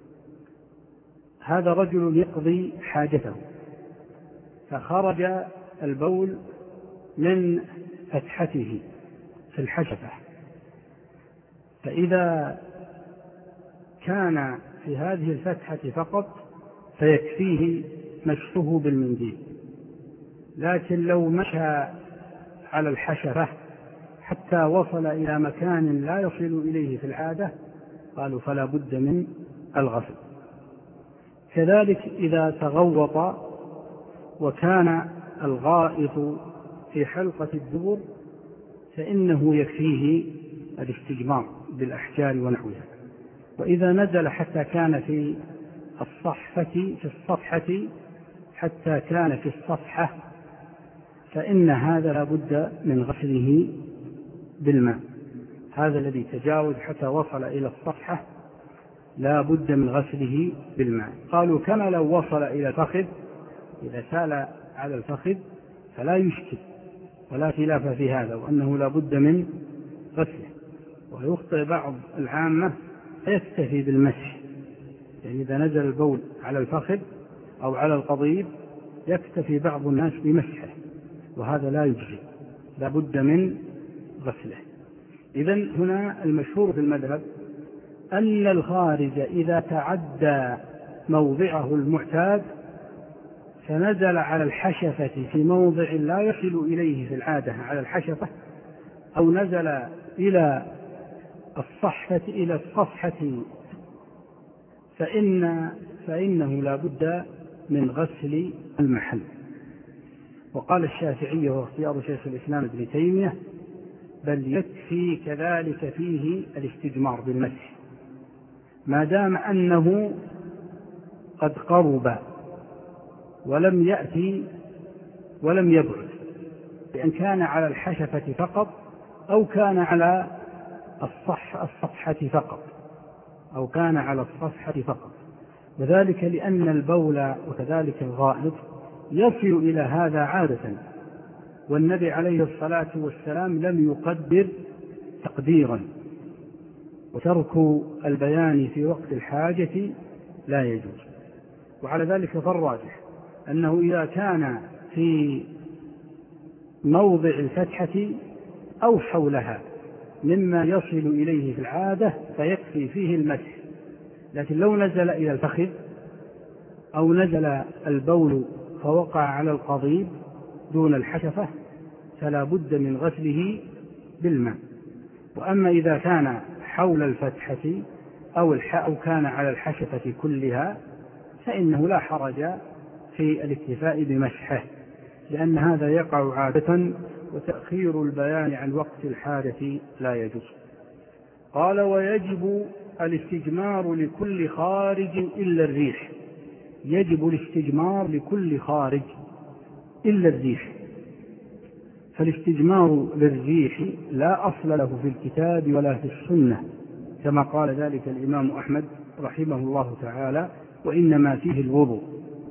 هذا رجل يقضي حاجته فخرج البول من فتحته في الحشفة، فإذا كان في هذه الفتحة فقط فيكفيه مشطه بالمنديل، لكن لو مشى على الحشفة حتى وصل إلى مكان لا يصل إليه في العادة قالوا فلا بد من الغسل. كذلك إذا تغوط وكان الغائط في حلقة الدبر فإنه يكفيه الاستجمار بالأحجار ونحوها. وإذا نزل حتى كان في الصفحة في الصفحة حتى كان في الصفحة فإن هذا لا بد من غسله بالماء. هذا الذي تجاوز حتى وصل إلى الصفحة لا بد من غسله بالماء. قالوا كما لو وصل إلى الفخذ، إذا سال على الفخذ فلا يشكل ولا خلاف في هذا، وأنه لا بد من غسله. ويخطئ بعض العامة فيكتفي بالمسح، يعني إذا نزل البول على الفخذ أو على القضيب يكتفي بعض الناس بمسحه، وهذا لا يجزي، لا بد من غسله. إذن هنا المشهور في المذهب أن الخارج إذا تعدى موضعه المعتاد فنزل على الحشفة في موضع لا يصل إليه في العادة على الحشفة، أو نزل إلى الصحفة إلى الصفحة، فإن فإنه لا بد من غسل المحل. وقال الشافعي واختيار شيخ الإسلام ابن تيمية بل يكفي كذلك فيه الاستجمار بالمسح ما دام أنه قد قرب ولم يأتي ولم يبعد، لأن كان على الحشفة فقط أو كان على الصح الصفحة فقط أو كان على الصفحة فقط، وذلك لأن البول وكذلك الغائط يصل إلى هذا عادة، والنبي عليه الصلاة والسلام لم يقدر تقديرا، وترك البيان في وقت الحاجة لا يجوز. وعلى ذلك فالراجح أنه إذا كان في موضع الفتحة أو حولها مما يصل إليه في العادة فيكفي فيه المسح، لكن لو نزل إلى الفخذ أو نزل البول فوقع على القضيب دون الحشفة فلا بد من غسله بالماء. وأما إذا كان حول الفتحة أو أو كان على الحشفة كلها فإنه لا حرج في الاكتفاء بمسحه، لأن هذا يقع عادة، وتأخير البيان عن وقت الحاجة لا يجوز. قال ويجب الاستجمار لكل خارج إلا الريح، يجب الاستجمار لكل خارج إلا الريح. فالاستجمار للريح لا أصل له في الكتاب ولا في السنة كما قال ذلك الإمام أحمد رحمه الله تعالى، وإنما فيه الوضوء،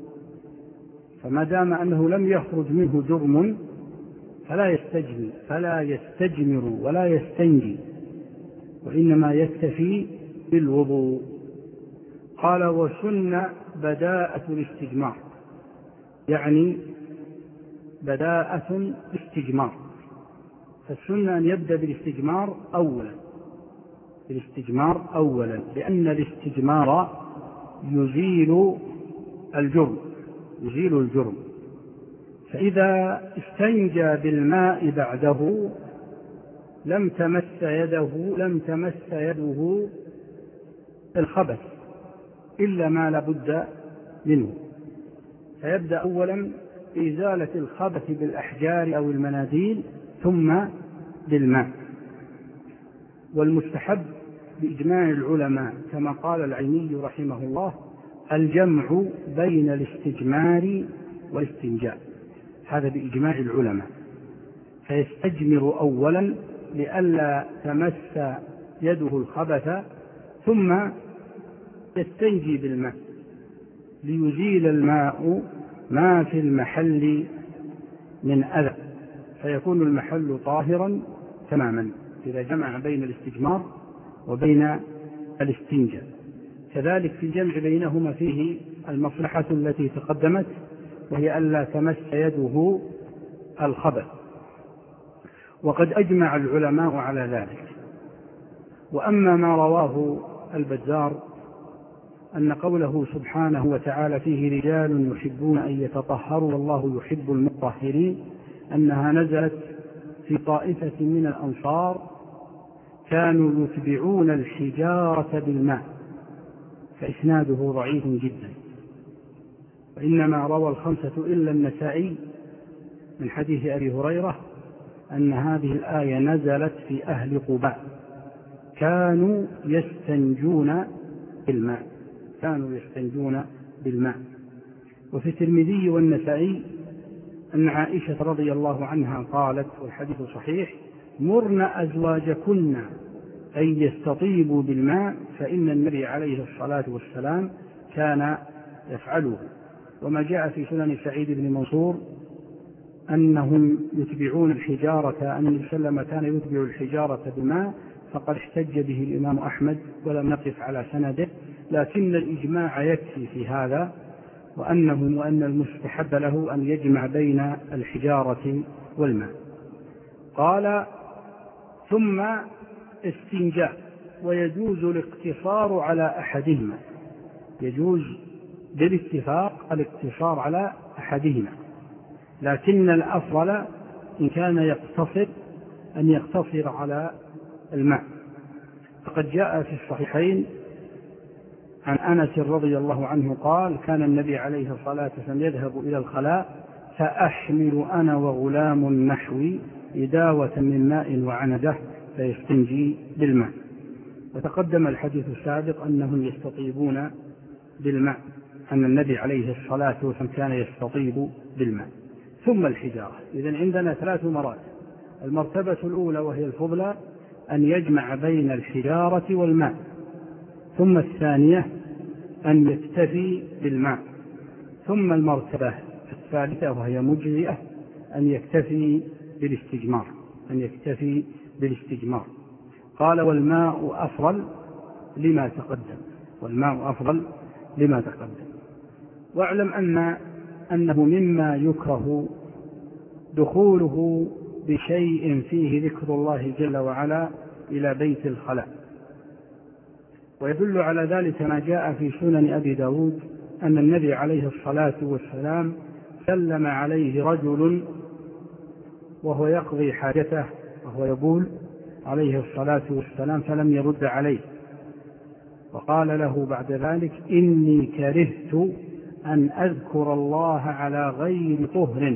فما دام أنه لم يخرج منه جرم فلا يستجمر فلا يستجمر ولا يستنجي، وإنما يكتفي بالوضوء. قال وسن بداءة الاستجمار، يعني بداءة الاستجمار، فالسنة أن يبدأ بالاستجمار أولا بالاستجمار أولا لأن الاستجمار يزيل الجرم يزيل الجرم فإذا استنجى بالماء بعده لم تمس يده لم تمس يده الخبث إلا ما لابد منه، فيبدأ أولا بإزالة الخبث بالأحجار أو المناديل ثم بالماء. والمستحب بإجماع العلماء كما قال العيني رحمه الله الجمع بين الاستجمار والاستنجاء، هذا بإجماع العلماء، فيستجمر أولا لئلا تمس يده الخبث ثم يستنجي بالماء ليزيل الماء ما في المحل من أذى، فيكون المحل طاهرا تماما إذا جمع بين الاستجمار وبين الاستنجاء. كذلك في الجمع بينهما فيه المصلحة التي تقدمت، وهي ألا تمس يده الخبث، وقد أجمع العلماء على ذلك. وأما ما رواه البزار أن قوله سبحانه وتعالى فيه رجال يحبون أن يتطهروا والله يحب المطهرين أنها نزلت في طائفة من الأنصار كانوا يتبعون الحجارة بالماء، فإسناده ضعيف جدا، وإنما روى الخمسة إلا النسائي من حديث أبي هريرة أن هذه الآية نزلت في أهل قباء كانوا يستنجون بالماء كانوا يستنجون بالماء. وفي الترمذي والنسائي أن عائشة رضي الله عنها قالت والحديث صحيح مرن أزواجكن أي يستطيبوا بالماء، فإن النبي عليه الصلاة والسلام كان يفعله. وما جاء في سنن سعيد بن منصور أنهم يتبعون الحجارة، أن النبي صلى الله عليه وسلم كان يتبع الحجارة بالماء، فقد احتج به الإمام أحمد ولم نقف على سنده، لكن الإجماع يكفي في هذا، وأنه وأن المستحب له أن يجمع بين الحجارة والماء. قال ثم استنجاء، ويجوز الاقتصار على أحدهما، يجوز بالاتفاق الاقتصار على أحدهما، لكن الأفضل إن كان يقتصر أن يقتصر على الماء. فقد جاء في الصحيحين عن أنس رضي الله عنه قال كان النبي عليه الصلاة والسلام يذهب إلى الخلاء فأحمل أنا وغلام نحوي إداوة من ماء وعنده فيستنجي بالماء. وتقدم الحديث السابق أنهم يستطيبون بالماء، أن النبي عليه الصلاة والسلام كان يستطيب بالماء. ثم الحجارة. إذن عندنا ثلاث مراتب. المرتبة الأولى وهي الفضلى أن يجمع بين الحجارة والماء، ثم الثانية أن يكتفي بالماء، ثم المرتبة الثالثة وهي مجزئة أن يكتفي بالاستجمار، أن يكتفي بالاستجمار. قال والماء أفضل لما تقدم، والماء أفضل لما تقدم. واعلم أن أنه مما يكره دخوله بشيء فيه ذكر الله جل وعلا إلى بيت الخلاء. ويدل على ذلك ما جاء في سنن أبي داود أن النبي عليه الصلاة والسلام سلم عليه رجل وهو يقضي حاجته وهو يقول عليه الصلاة والسلام فلم يرد عليه، وقال له بعد ذلك إني كرهت أن أذكر الله على غير طهر،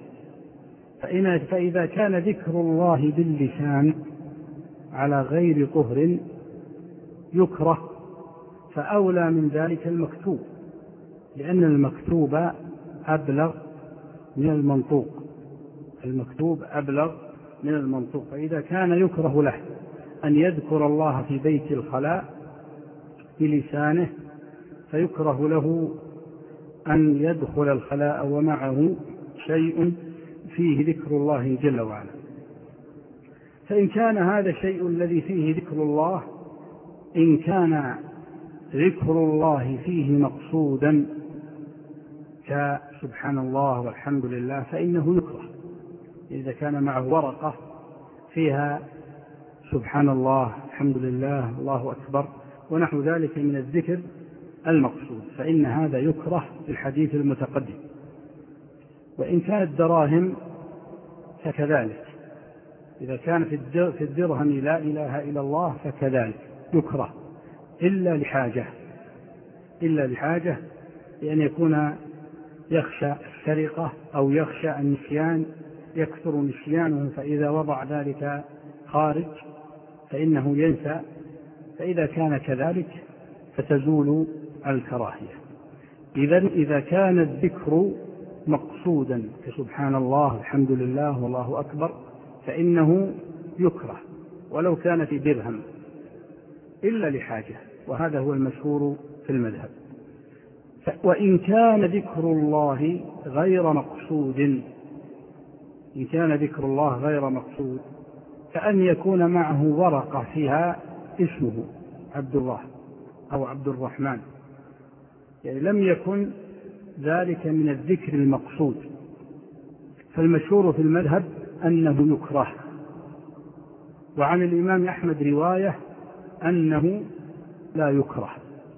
فإذا كان ذكر الله باللسان على غير طهر يكره، فأولى من ذلك المكتوب، لأن المكتوب أبلغ من المنطوق، المكتوب أبلغ من المنطوق. فإذا كان يكره له أن يذكر الله في بيت الخلاء بلسانه، فيكره له أن يدخل الخلاء ومعه شيء فيه ذكر الله جل وعلا. فإن كان هذا الشيء الذي فيه ذكر الله، إن كان ذكر الله فيه مقصودا كسبحان الله والحمد لله فإنه يكره. إذا كان معه ورقة فيها سبحان الله الحمد لله الله أكبر ونحو ذلك من الذكر المقصود، فإن هذا يكره في الحديث المتقدم. وإن كانت دراهم فكذلك، إذا كان في الدرهم لا إله إلا الله فكذلك يكره، إلا لحاجة، إلا لحاجة لأن يكون يخشى السرقة أو يخشى النسيان، يكثر نسيانه، فإذا وضع ذلك خارج فإنه ينسى، فإذا كان كذلك فتزول الكراهية. إذن إذا كان الذكر مقصودا كسبحان الله الحمد لله والله أكبر فإنه يكره ولو كان في درهم، إلا لحاجة، وهذا هو المشهور في المذهب. وإن كان ذكر الله غير مقصود، إن كان ذكر الله غير مقصود كأن يكون معه ورقة فيها اسمه عبد الله أو عبد الرحمن، يعني لم يكن ذلك من الذكر المقصود، فالمشهور في المذهب أنه يكره. وعن الإمام أحمد رواية أنه لا يكره.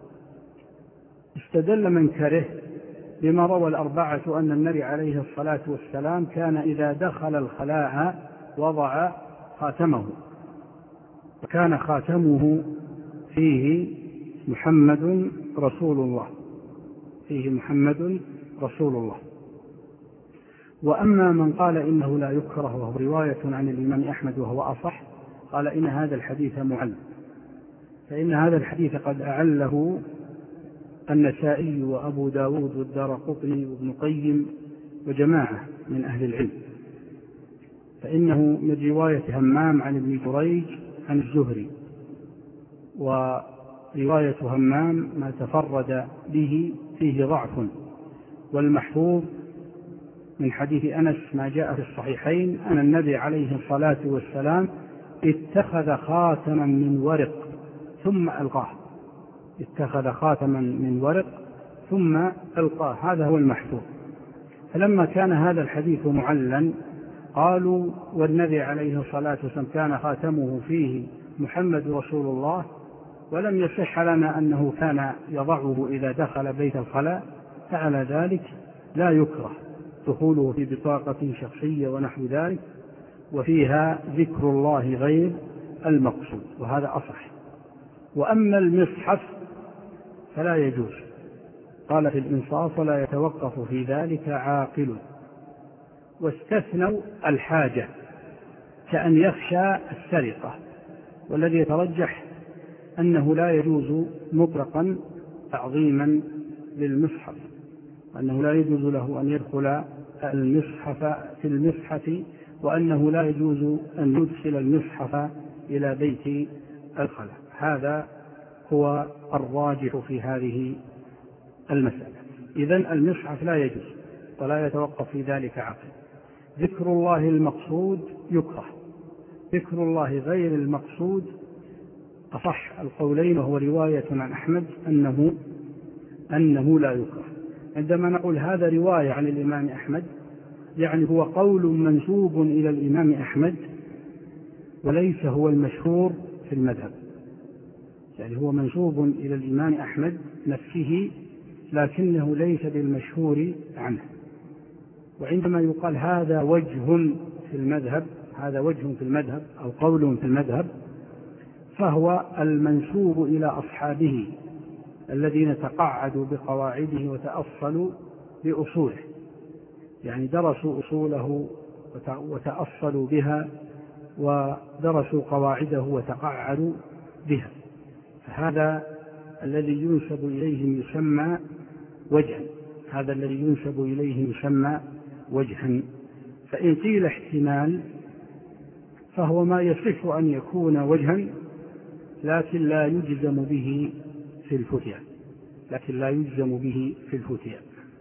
استدل من كره بما روى الأربعة أن النبي عليه الصلاة والسلام كان إذا دخل الخلاء وضع خاتمه، وكان خاتمه فيه محمد رسول الله، فيه محمد رسول الله. وأما من قال إنه لا يكره وهو رواية عن الإمام أحمد وهو أصح، قال إن هذا الحديث معل، فإن هذا الحديث قد أعله النسائي وأبو داود والدارقطني وابن قيم وجماعة من أهل العلم، فإنه من رواية همام عن ابن جريج عن الزهري ورواية همام ما تفرد به فيه ضعف، والمحفوظ من حديث أنس ما جاء في الصحيحين أن النبي عليه الصلاة والسلام اتخذ خاتما من ورق ثم ألقاه، اتخذ خاتما من ورق ثم ألقاه، هذا هو المحفوظ. فلما كان هذا الحديث معلن قالوا والنبي عليه الصلاة والسلام كان خاتمه فيه محمد رسول الله، ولم يصح لنا أنه كان يضعه إذا دخل بيت الخلاء، فعلى ذلك لا يكره دخوله في بطاقة شخصية ونحو ذلك، وفيها ذكر الله غير المقصود، وهذا أصح. وأما المصحف فلا يجوز، قال في الإنصاف ولا يتوقف في ذلك عاقل، واستثنوا الحاجة كأن يخشى السرقة، والذي يترجح أنه لا يجوز مطلقا تعظيما للمصحف، أنه لا يجوز له أن يدخل المصحف في المصحف، وأنه لا يجوز أن يدخل المصحف إلى بيت الخلاء. هذا هو الراجح في هذه المسألة. إذن المصحف لا يجوز ولا يتوقف في ذلك عقل. ذكر الله المقصود يكره، ذكر الله غير المقصود أصح القولين، وهو رواية عن أحمد أنه, أنه لا يكره. عندما نقول هذا رواية عن الإمام أحمد يعني هو قول منسوب إلى الإمام أحمد وليس هو المشهور في المذهب، يعني هو منسوب إلى الإمام أحمد نفسه لكنه ليس بالمشهور عنه. وعندما يقال هذا وجه في المذهب، هذا وجه في المذهب أو قول في المذهب، فهو المنسوب إلى أصحابه الذين تقعدوا بقواعده وتأصلوا بأصوله، يعني درسوا أصوله وتأصلوا بها ودرسوا قواعده وتقعدوا بها، فهذا الذي ينسب إليهم يسمى وجها، هذا الذي ينسب إليهم يسمى وجها. فإن قيل احتمال فهو ما يصح أن يكون وجها لكن لا يجزم به في الفتية، لكن لا يجزم به في الفتية.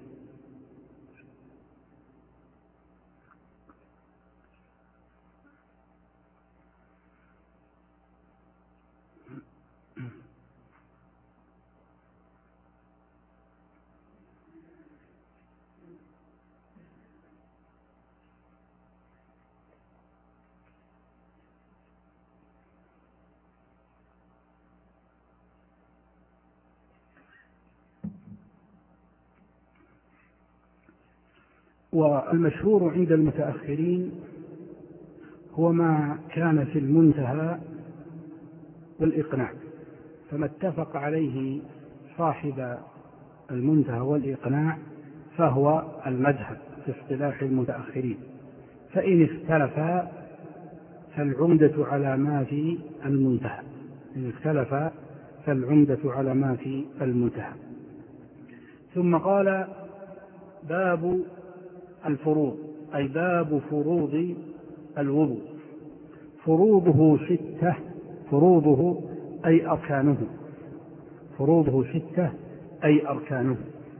والمشهور عند المتأخرين هو ما كان في المنتهى والإقناع، فما اتفق عليه صاحب المنتهى والإقناع فهو المذهب في اصطلاح المتأخرين، فإن اختلفا فالعمدة على ما في المنتهى، إن اختلفا فالعمدة على ما في المنتهى. ثم قال باب الفروض، أي باب فروض الوضوء. فروضه ستة، فروضه أي أركانه، فروضه ستة أي أركانه.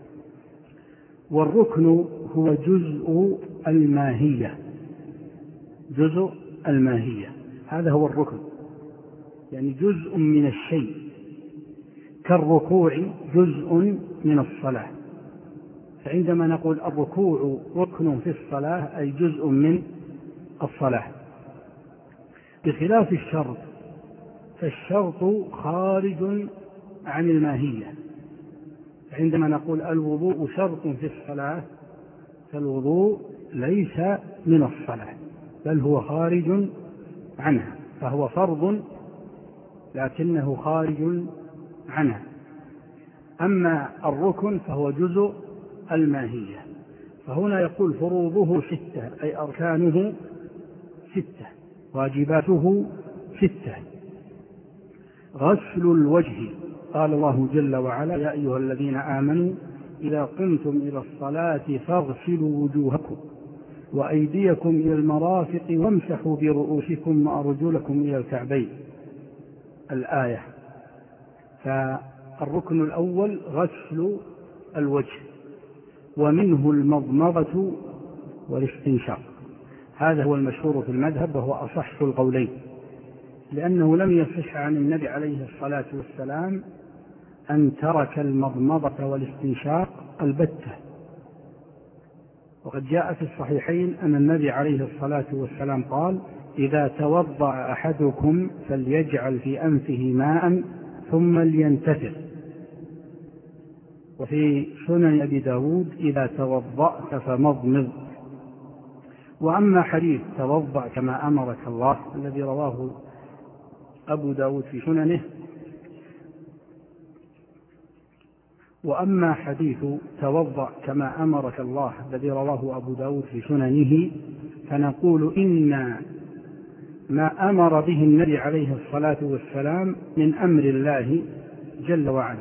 والركن هو جزء الماهية، جزء الماهية، هذا هو الركن، يعني جزء من الشيء، كالركوع جزء من الصلاة. فعندما نقول الركوع ركن في الصلاة أي جزء من الصلاة، بخلاف الشرط، فالشرط خارج عن الماهية. عندما نقول الوضوء شرط في الصلاة فالوضوء ليس من الصلاة بل هو خارج عنها، فهو فرض لكنه خارج عنها. أما الركن فهو جزء الماهية. فهنا يقول فروضه ستة أي أركانه ستة، واجباته ستة. غسل الوجه، قال الله جل وعلا يا أيها الذين آمنوا إذا قمتم إلى الصلاة فاغسلوا وجوهكم وأيديكم إلى المرافق وامسحوا برؤوسكم وأرجلكم إلى الكعبين، الآية. فالركن الأول غسل الوجه، ومنه المضمضة والاستنشاق. هذا هو المشهور في المذهب وهو أصح القولين، لأنه لم يصح عن النبي عليه الصلاة والسلام أن ترك المضمضة والاستنشاق البتة. وقد جاء في الصحيحين أن النبي عليه الصلاة والسلام قال: إذا توضأ أحدكم فليجعل في أنفه ماء ثم لينتثر. وفي سنن أبي داود: إذا توضأت فمضمض. وأما حديث توضأ كما أمرك الله الذي رواه أبو داود في سننه، وأما حديث توضأ كما أمرك الله الذي رواه أبو داود في سننه، فنقول إن ما أمر به النبي عليه الصلاة والسلام من أمر الله جل وعلا،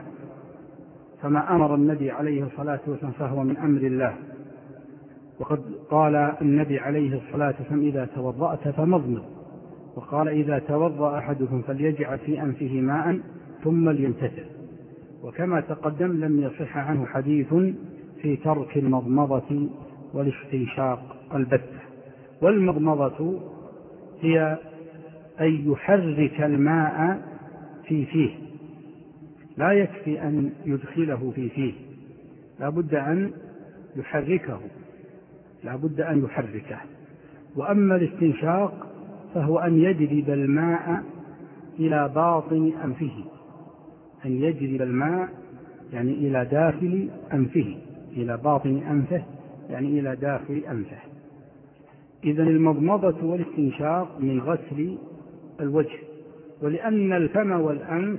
فما أمر النبي عليه الصلاة والسلام فهو من أمر الله. وقد قال النبي عليه الصلاة والسلام: إذا توضأت فمضمض. وقال: إذا توضأ أحدكم فليجعل في أنفه ماء ثم لينتثر. وكما تقدم لم يصح عنه حديث في ترك المضمضة والاستنشاق البتة. والمضمضة هي أن يحرك الماء في فيه، لا يكفي أن يدخله في فيه، لا بد أن يحركه لا بد أن يحركه. وأما الاستنشاق فهو أن يجذب الماء إلى باطن أنفه، أن يجذب الماء يعني إلى داخل أنفه، إلى باطن أنفه يعني إلى داخل أنفه. إذن المضمضة والاستنشاق من غسل الوجه، ولأن الفم والأنف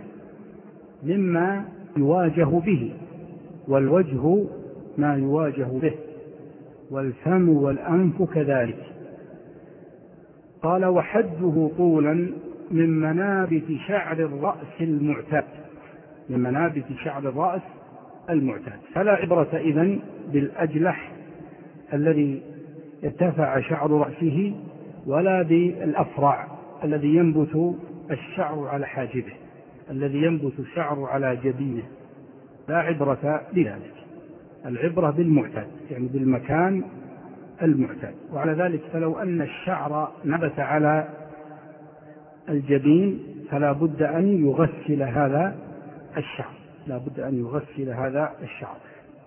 مما يواجه به، والوجه ما يواجه به، والفم والأنف كذلك. قال: وحده طولا من منابت شعر الرأس المعتاد، من منابت شعر الرأس المعتاد. فلا عبرة إذن بالأجلح الذي ارتفع شعر رأسه، ولا بالأفرع الذي ينبت الشعر على حاجبه، الذي ينبت الشعر على جبينه، لا عبرة بذلك. العبرة بالمعتاد يعني بالمكان المعتاد. وعلى ذلك فلو أن الشعر نبت على الجبين فلا بد أن يغسل هذا الشعر، لا بد أن يغسل هذا الشعر.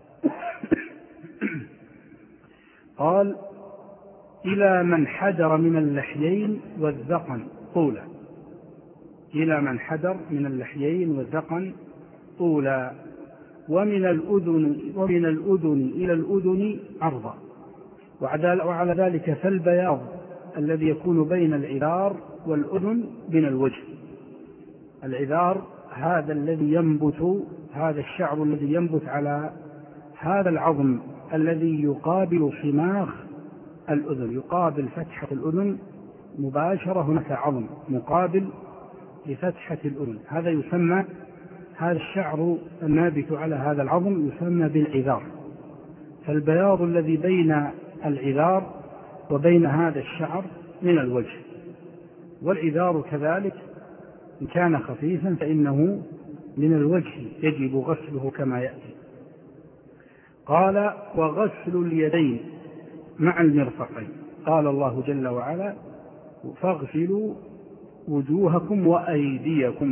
قال: إلى من حدر من اللحيين والذقن طولا، إلى من حدر من اللحيين والذقن طولا، ومن الأذن ومن الأذن إلى الأذن عرضا. وعلى ذلك فالبياض الذي يكون بين العذار والأذن من الوجه. العذار هذا الذي ينبت، هذا الشعر الذي ينبت على هذا العظم الذي يقابل صماخ الأذن، يقابل فتحة الأذن مباشرة، هناك عظم مقابل لفتحة الأذن، هذا يسمى، هذا الشعر النابت على هذا العظم يسمى بالعذار. فالبياض الذي بين العذار وبين هذا الشعر من الوجه، والعذار كذلك إن كان خفيفا فإنه من الوجه يجب غسله كما يأتي. قال: وغسل اليدين مع المرفقين. قال الله جل وعلا: فاغسلوا وجوهكم وأيديكم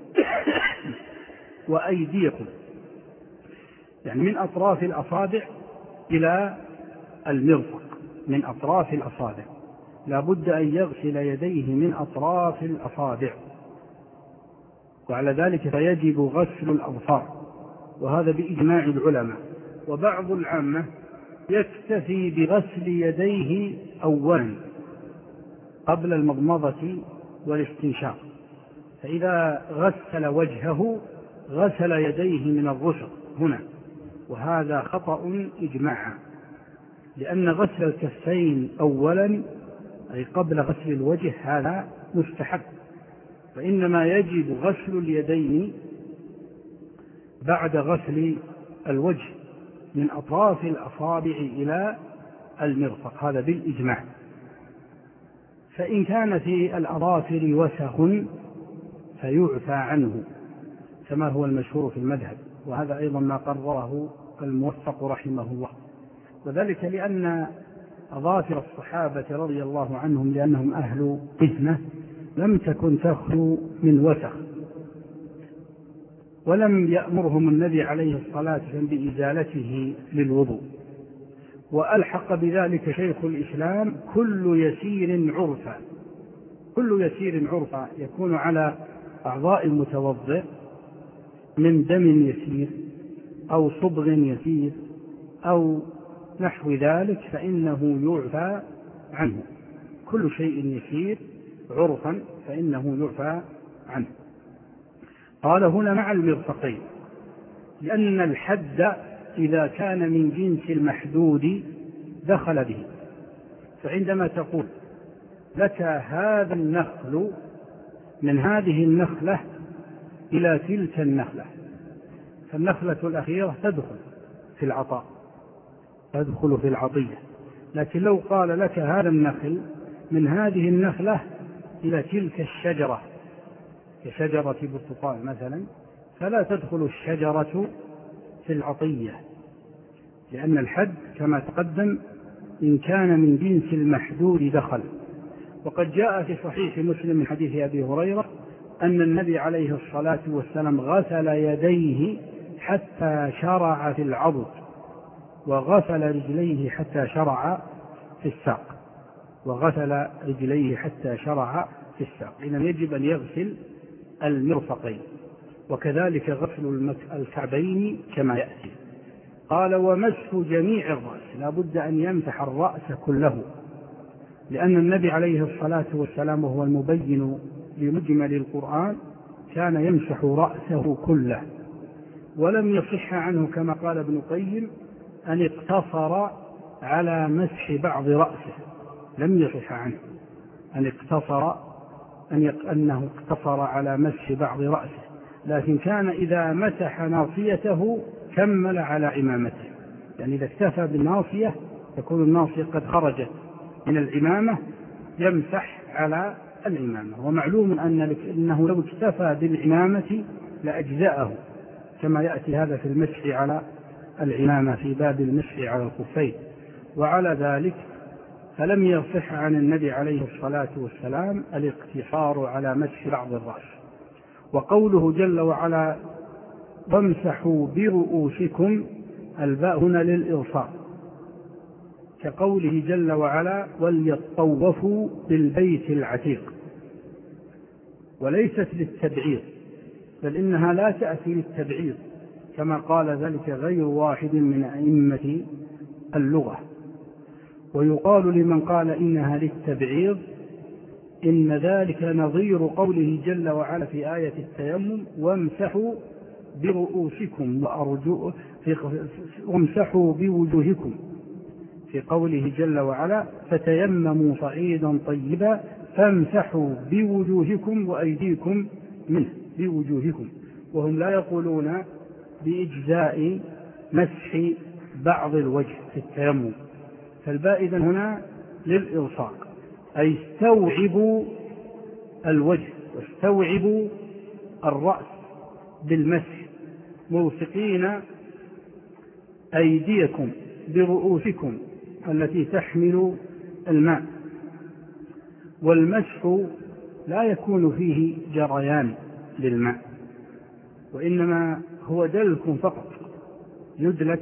وأيديكم يعني من أطراف الأصابع إلى المرفق، من أطراف الأصابع، لا بد أن يغسل يديه من أطراف الأصابع. وعلى ذلك فيجب غسل الأظفار، وهذا بإجماع العلماء. وبعض العامة يكتفي بغسل يديه أولا قبل المضمضة والاستنشاق، فإذا غسل وجهه غسل يديه من الرسغ هنا، وهذا خطأ إجماعا، لأن غسل الكفين أولا أي قبل غسل الوجه هذا مستحب، فإنما يجب غسل اليدين بعد غسل الوجه من أطراف الأصابع إلى المرفق، هذا بالإجماع. فإن كان في الأظافر وسخ فيعفى عنه، كما هو المشهور في المذهب، وهذا أيضا ما قرره الموفق رحمه الله، وذلك لأن أظافر الصحابة رضي الله عنهم لأنهم أهل مهنة لم تكن تخلو من وسخ، ولم يأمرهم النبي عليه الصلاة والسلام بإزالته للوضوء. وألحق بذلك شيخ الإسلام كل يسير عرفا، كل يسير عرفا يكون على أعضاء المتوضئ من دم يسير أو صبغ يسير أو نحو ذلك فإنه يعفى عنه، كل شيء يسير عرفا فإنه يعفى عنه. قال هنا مع المرفقين، لأن الحد إذا كان من جنس المحدود دخل به، فعندما تقول لك هذا النخل من هذه النخلة إلى تلك النخلة، فالنخلة الأخيرة تدخل في العطاء، تدخل في العطية. لكن لو قال لك هذا النخل من هذه النخلة إلى تلك الشجرة كشجرة برتقال مثلا، فلا تدخل الشجرة في العطية، لأن الحد كما تقدم إن كان من جنس المحدود دخل. وقد جاء في صحيح مسلم من حديث أبي هريرة أن النبي عليه الصلاة والسلام غسل يديه حتى شرع في العضد، وغسل رجليه حتى شرع في الساق، وغسل رجليه حتى شرع في الساق. إذن يجب أن يغسل المرفقين، وكذلك غسل الكعبين كما يأتي. قال ومسح جميع الرأس، لا بد أن يمسح الرأس كله، لأن النبي عليه الصلاة والسلام وهو المبين لمجمل القرآن كان يمسح رأسه كله، ولم يصح عنه كما قال ابن القيم أن اقتصر على مسح بعض رأسه، لم يصح عنه أن اقتصر أن يق... أنه اقتصر على مسح بعض رأسه، لكن كان إذا مسح ناصيته كمل على عمامته، يعني إذا اكتفى بالناصية تكون الناصية قد خرجت من العمامة يمسح على العمامة. ومعلوم أن أنه لو اكتفى بالعمامة لأجزأه، كما يأتي هذا في المسح على العمامة في باب المسح على الخفين. وعلى ذلك فلم يصح عن النبي عليه الصلاة والسلام الاقتصار على مسح بعض الرأس. وقوله جل وعلا وامسحوا برؤوسكم، الباء هنا للإرصاد، كقوله جل وعلا وليطوفوا بالبيت العتيق، وليست للتبعيض، بل إنها لا تأتي للتبعيض كما قال ذلك غير واحد من أئمة اللغة. ويقال لمن قال إنها للتبعيض إن ذلك نظير قوله جل وعلا في آية التيمم وامسحوا برؤوسكم وأرجو وامسحوا بوجوهكم، في قوله جل وعلا فتيمموا صعيدا طيبا فامسحوا بوجوهكم وأيديكم منه، بوجوهكم، وهم لا يقولون بإجزاء مسح بعض الوجه في التيمم. فالباء إذن هنا للإلصاق، أي استوعبوا الوجه واستوعبوا الرأس بالمسح، ملصقين أيديكم برؤوسكم التي تحمل الماء. والمسح لا يكون فيه جريان للماء، وإنما هو دلك فقط، يدلك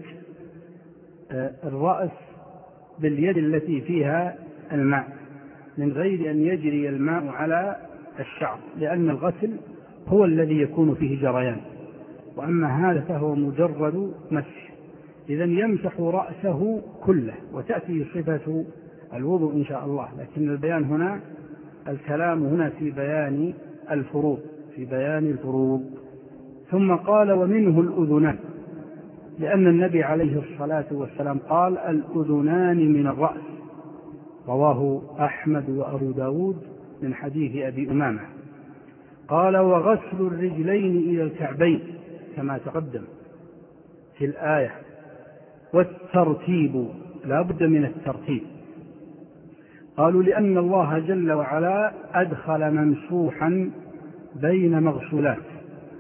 الرأس باليد التي فيها الماء من غير أن يجري الماء على الشعر، لأن الغسل هو الذي يكون فيه جريان، وأما هذا فهو مجرد مسح. إذن يمسح رأسه كله، وتأتي صفة الوضوء إن شاء الله، لكن البيان هنا الكلام هنا في بيان الفروض، في بيان الفروض. ثم قال ومنه الأذنان، لأن النبي عليه الصلاة والسلام قال الأذنان من الرأس، رواه أحمد وأبو داود من حديث أبي أمامة. قال وغسل الرجلين إلى الكعبين كما تقدم في الآية، والترتيب لا بد من الترتيب. قالوا لأن الله جل وعلا أدخل ممسوحا بين مغسولات،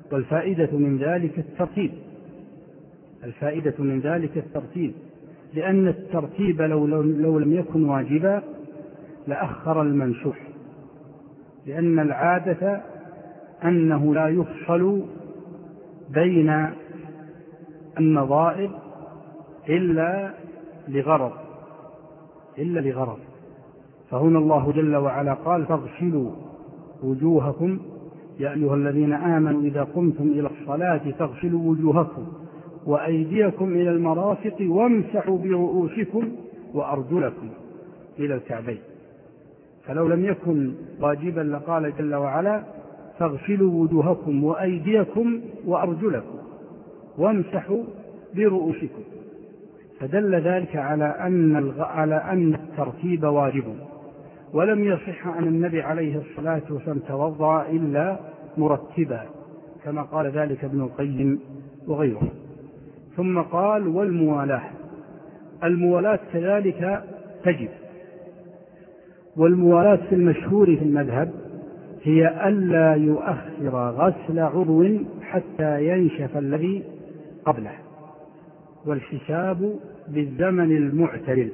والفائدة من ذلك الترتيب الفائدة من ذلك الترتيب لأن الترتيب لو, لو, لو لم يكن واجبا لأخر المنسوح، لأن العادة أنه لا يفصل بين النظائر إلا لغرض إلا لغرض فهنا الله جل وعلا قال فاغسلوا وجوهكم يا أيها الذين آمنوا إذا قمتم إلى الصلاة فاغسلوا وجوهكم وأيديكم إلى المرافق وامسحوا برؤوسكم وأرجلكم إلى الكعبين. فلو لم يكن واجبا لقال جل وعلا فاغسلوا وجوهكم وأيديكم وأرجلكم وامسحوا برؤوسكم، فدل ذلك على أن على أن الترتيب واجب. ولم يصح أن النبي عليه الصلاة والسلام توضأ إلا مرتبا كما قال ذلك ابن القيم وغيره. ثم قال والموالاة، الموالاة كذلك تجب، والموالاة في المشهور في المذهب هي ألا يؤخر غسل عضو حتى ينشف الذي قبله، والحساب بالزمن المعتدل.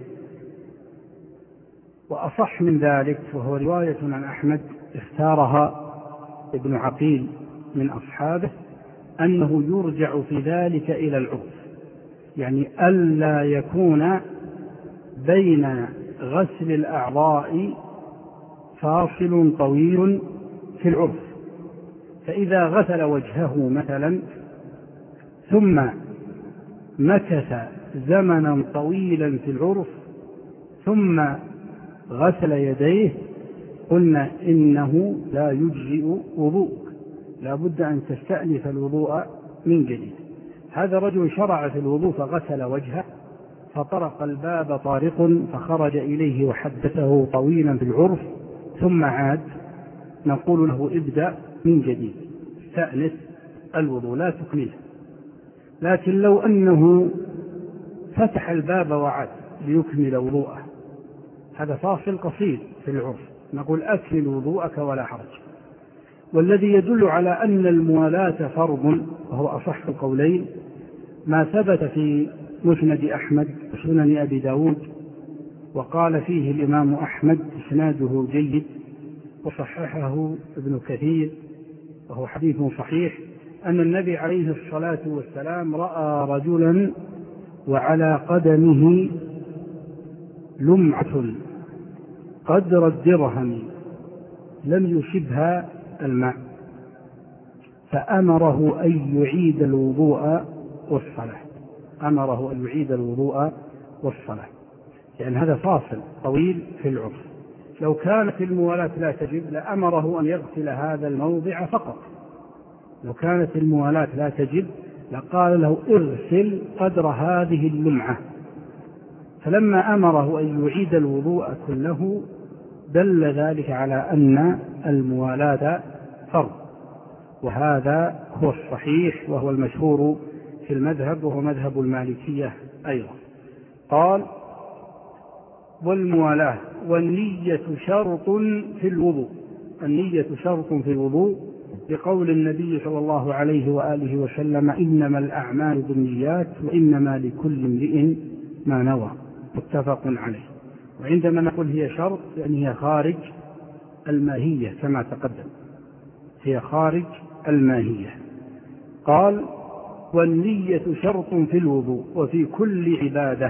وأصح من ذلك وهو رواية عن أحمد اختارها ابن عقيل من أصحابه أنه يرجع في ذلك إلى العرف، يعني ألا يكون بين غسل الأعضاء فاصل طويل في العرف. فإذا غسل وجهه مثلا ثم مكث زمنا طويلا في العرف ثم غسل يديه قلنا إنه لا يجزئ وضوء، لا بد أن تستأنف الوضوء من جديد. هذا رجل شرع في الوضوء فغسل وجهه فطرق الباب طارق فخرج إليه وحدثه طويلا في العرف ثم عاد، نقول له ابدأ من جديد، استأنف الوضوء لا تكمله. لكن لو أنه فتح الباب وعاد ليكمل وضوءه هذا فاصل قصير في العرف، نقول أكمل وضوءك ولا حرج. والذي يدل على أن الموالاة فرض وهو أصح القولين ما ثبت في مسند أحمد وسنن أبي داود، وقال فيه الإمام أحمد إسناده جيد وصححه ابن كثير وهو حديث صحيح، أن النبي عليه الصلاة والسلام رأى رجلا وعلى قدمه لمعة قدر الدرهم لم يصبها الماء فأمره أن يعيد الوضوء والصلاة أمره أن يعيد الوضوء والصلاة يعني هذا فاصل طويل في العرف. لو كانت الموالاة لا تجب لأمره أن يغسل هذا الموضع فقط، لو كانت الموالاة لا تجب لقال له اغسل قدر هذه اللمعة، فلما أمره أن يعيد الوضوء كله دل ذلك على أن الموالاة فرض، وهذا هو الصحيح وهو المشهور في المذهب وهو مذهب المالكية أيضا. قال والموالاة والنية شرط في الوضوء، النية شرط في الوضوء لقول النبي صلى الله عليه وآله وسلم إنما الأعمال بالنيات وإنما لكل امرئ ما نوى، متفق عليه. وعندما نقول هي شرط يعني هي خارج الماهية كما تقدم، هي خارج الماهية. قال والنية شرط في الوضوء وفي كل عبادة،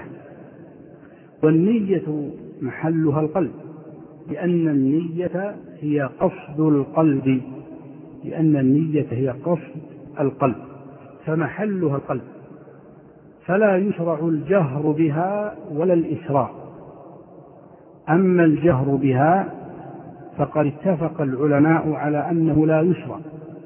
والنية محلها القلب لأن النية هي قصد القلب لأن النية هي قصد القلب فمحلها القلب، فلا يشرع الجهر بها ولا الإسراع. أما الجهر بها فقد اتفق العلماء على أنه لا يشرع،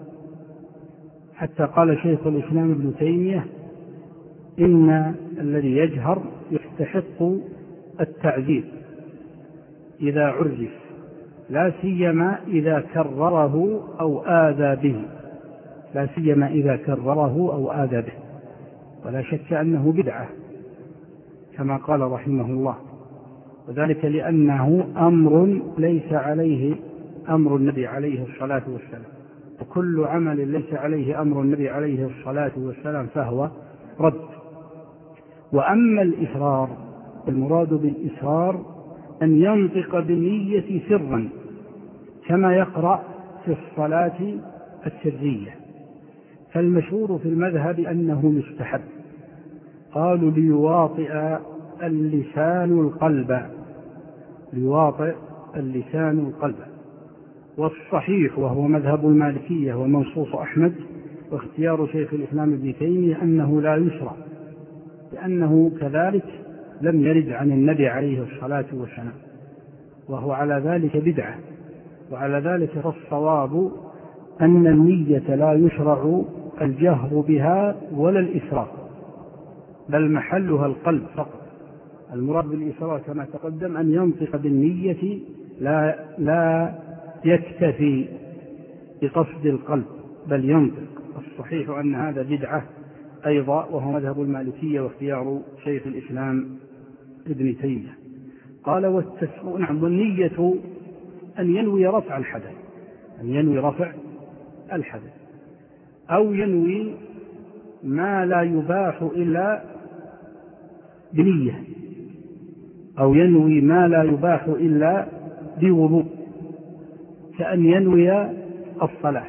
حتى قال شيخ الإسلام ابن تيمية إن الذي يجهر يستحق التعذيب إذا عرف، لا سيما إذا كرره أو آذى به لا سيما إذا كرره أو آذى به ولا شك أنه بدعة كما قال رحمه الله، وذلك لأنه أمر ليس عليه أمر النبي عليه الصلاة والسلام، وكل عمل ليس عليه أمر النبي عليه الصلاة والسلام فهو رد. وأما الإسرار، المراد بالإسرار أن ينطق بالنية سرا كما يقرأ في الصلاة السرية، فالمشهور في المذهب أنه مستحب. قالوا ليواطئ اللسان القلب، ليواطئ اللسان القلب. والصحيح وهو مذهب المالكية ومنصوص أحمد واختيار شيخ الإسلام ابن تيمية أنه لا يشرع، لأنه كذلك لم يرد عن النبي عليه الصلاة والسلام، وهو على ذلك بدعة. وعلى ذلك فالصواب أن النية لا يشرع الجهر بها ولا الإسرار، بل محلها القلب فقط. المراد بالإسرار كما تقدم أن ينطق بالنية، لا, لا يكتفي بقصد القلب بل ينطق. الصحيح أن هذا بدعة أيضا، وهو مذهب المالكية واختيار شيخ الإسلام ابن تيمية. قال والتسمية، نعم، والنية أن ينوي رفع الحدث، أن ينوي رفع الحدث، أو ينوي ما لا يباح إلا بنية، أو ينوي ما لا يباح إلا بوضوء، كأن ينوي الصلاة،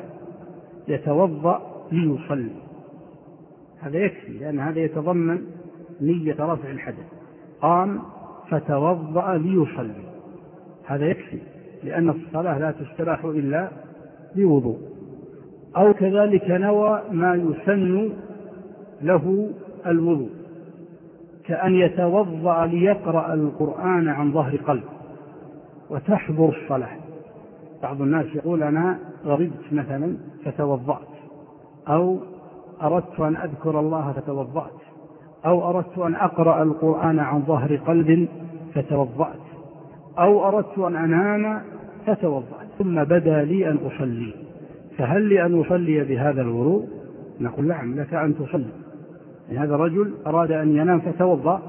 يتوضأ ليصلي، هذا يكفي، لأن هذا يتضمن نية رفع الحدث. قام فتوضأ ليصلي، هذا يكفي، لأن الصلاة لا تستباح إلا بوضوء. أو كذلك نوى ما يسن له الوضوء، كأن يتوضأ ليقرأ القرآن عن ظهر قلب وتحضر الصلاة. بعض الناس يقول أنا غضبت مثلا فتوضأت، أو أردت أن أذكر الله فتوضأت، أو أردت أن أقرأ القرآن عن ظهر قلب فتوضأت، أو أردت أن أنام فتوضأت، ثم بدا لي أن أصلي، فهل لي أن أصلي بهذا الوضوء؟ نقول نعم، لك أن تصلي. هذا رجل أراد أن ينام فتوضأ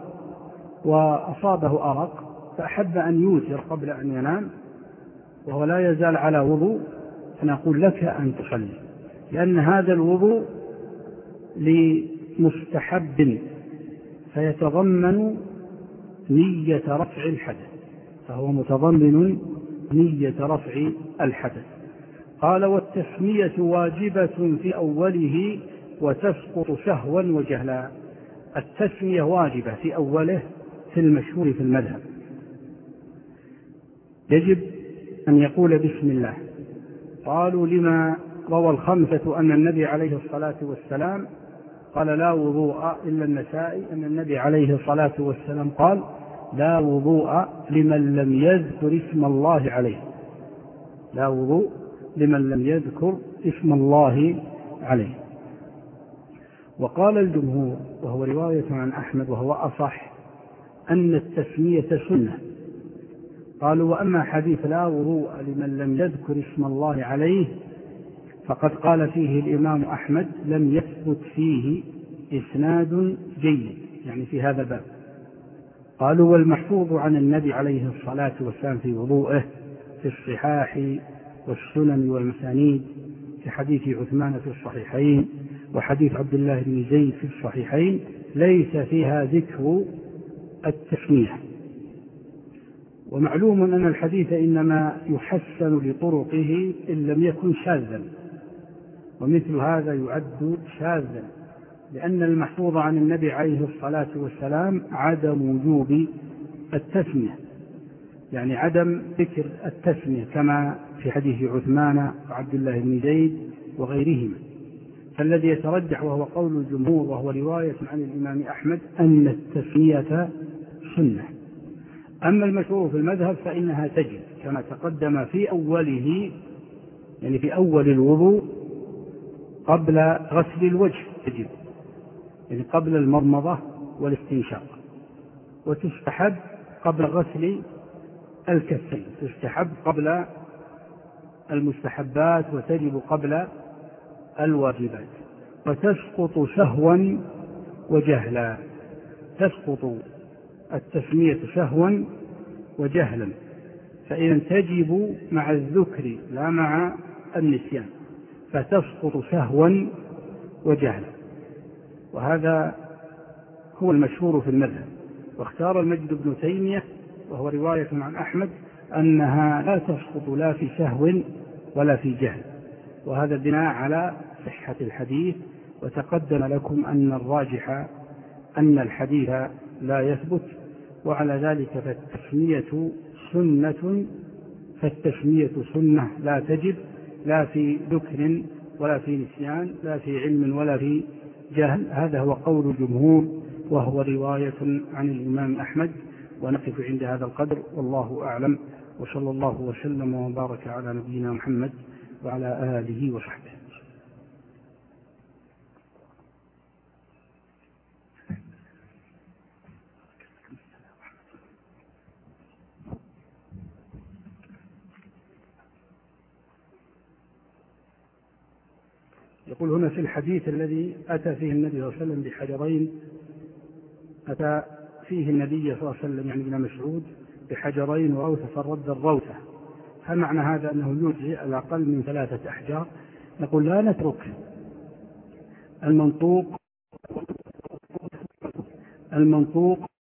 وأصابه أرق فأحب أن يوتر قبل أن ينام وهو لا يزال على وضوء، فنقول لك أن تصلي، لأن هذا الوضوء لمستحب فيتضمن نية رفع الحدث، فهو متضمن نية رفع الحدث. قال والتسمية واجبة في أوله وتسقط سهوا وجهلا. التسمية واجبة في أوله في المشهور في المذهب، يجب أن يقول بسم الله. قالوا لما روى الخمسة أن النبي عليه الصلاة والسلام قال لا وضوء، إلا النسائي أن النبي عليه الصلاة والسلام قال لا وضوء لمن لم يذكر اسم الله عليه، لا وضوء لمن لم يذكر اسم الله عليه. وقال الجمهور وهو رواية عن أحمد وهو أصح أن التسمية سنة. قالوا وأما حديث لا وضوء لمن لم يذكر اسم الله عليه فقد قال فيه الإمام أحمد لم يثبت فيه إسناد جيد، يعني في هذا الباب. قالوا والمحفوظ عن النبي عليه الصلاة والسلام في وضوءه في الصحاح والسنن والمسانيد، في حديث عثمان في الصحيحين وحديث عبد الله بن زيد في الصحيحين ليس فيها ذكر التسمية. ومعلوم أن الحديث إنما يحسن لطرقه إن لم يكن شاذا، ومثل هذا يعد شاذا، لأن المحفوظ عن النبي عليه الصلاة والسلام عدم وجوب التسمية، يعني عدم ذكر التسمية كما في حديث عثمان وعبد الله بن زيد وغيرهما. فالذي يترجح وهو قول الجمهور وهو رواية عن الإمام أحمد أن التسمية سنة. أما المشهور في المذهب فإنها تجب كما تقدم في أوله، يعني في أول الوضوء قبل غسل الوجه تجب، يعني قبل المضمضة والاستنشاق، وتستحب قبل غسل الكفين، تستحب قبل المستحبات وتجب قبل الواجبات، وتسقط سهوا وجهلا، تسقط التسمية سهوا وجهلا، فإذا تجب مع الذكر لا مع النسيان، فتسقط سهوا وجهلا، وهذا هو المشهور في المذهب. واختار المجد بن تيمية وهو رواية عن أحمد أنها لا تسقط لا في سهو ولا في جهل، وهذا بناء على صحة الحديث. وتقدم لكم أن الراجح أن الحديث لا يثبت، وعلى ذلك فالتسمية سنة فالتسمية سنة لا تجب لا في ذكر ولا في نسيان، لا في علم ولا في جهل. هذا هو قول الجمهور، وهو رواية عن الإمام أحمد. ونقف عند هذا القدر، والله أعلم، وصلى الله وسلم وبارك على نبينا محمد وعلى آله وصحبه. يقول هنا في الحديث الذي أتى فيه النبي صلى الله عليه وسلم بحجرين، أتى فيه النبي صلى الله عليه وسلم يعني ابن مسعود بحجرين وروثة فرد الروثة، هل معنى هذا أنه يجزي على أقل من ثلاثة أحجار؟ نقول لا نترك المنطوق المنطوق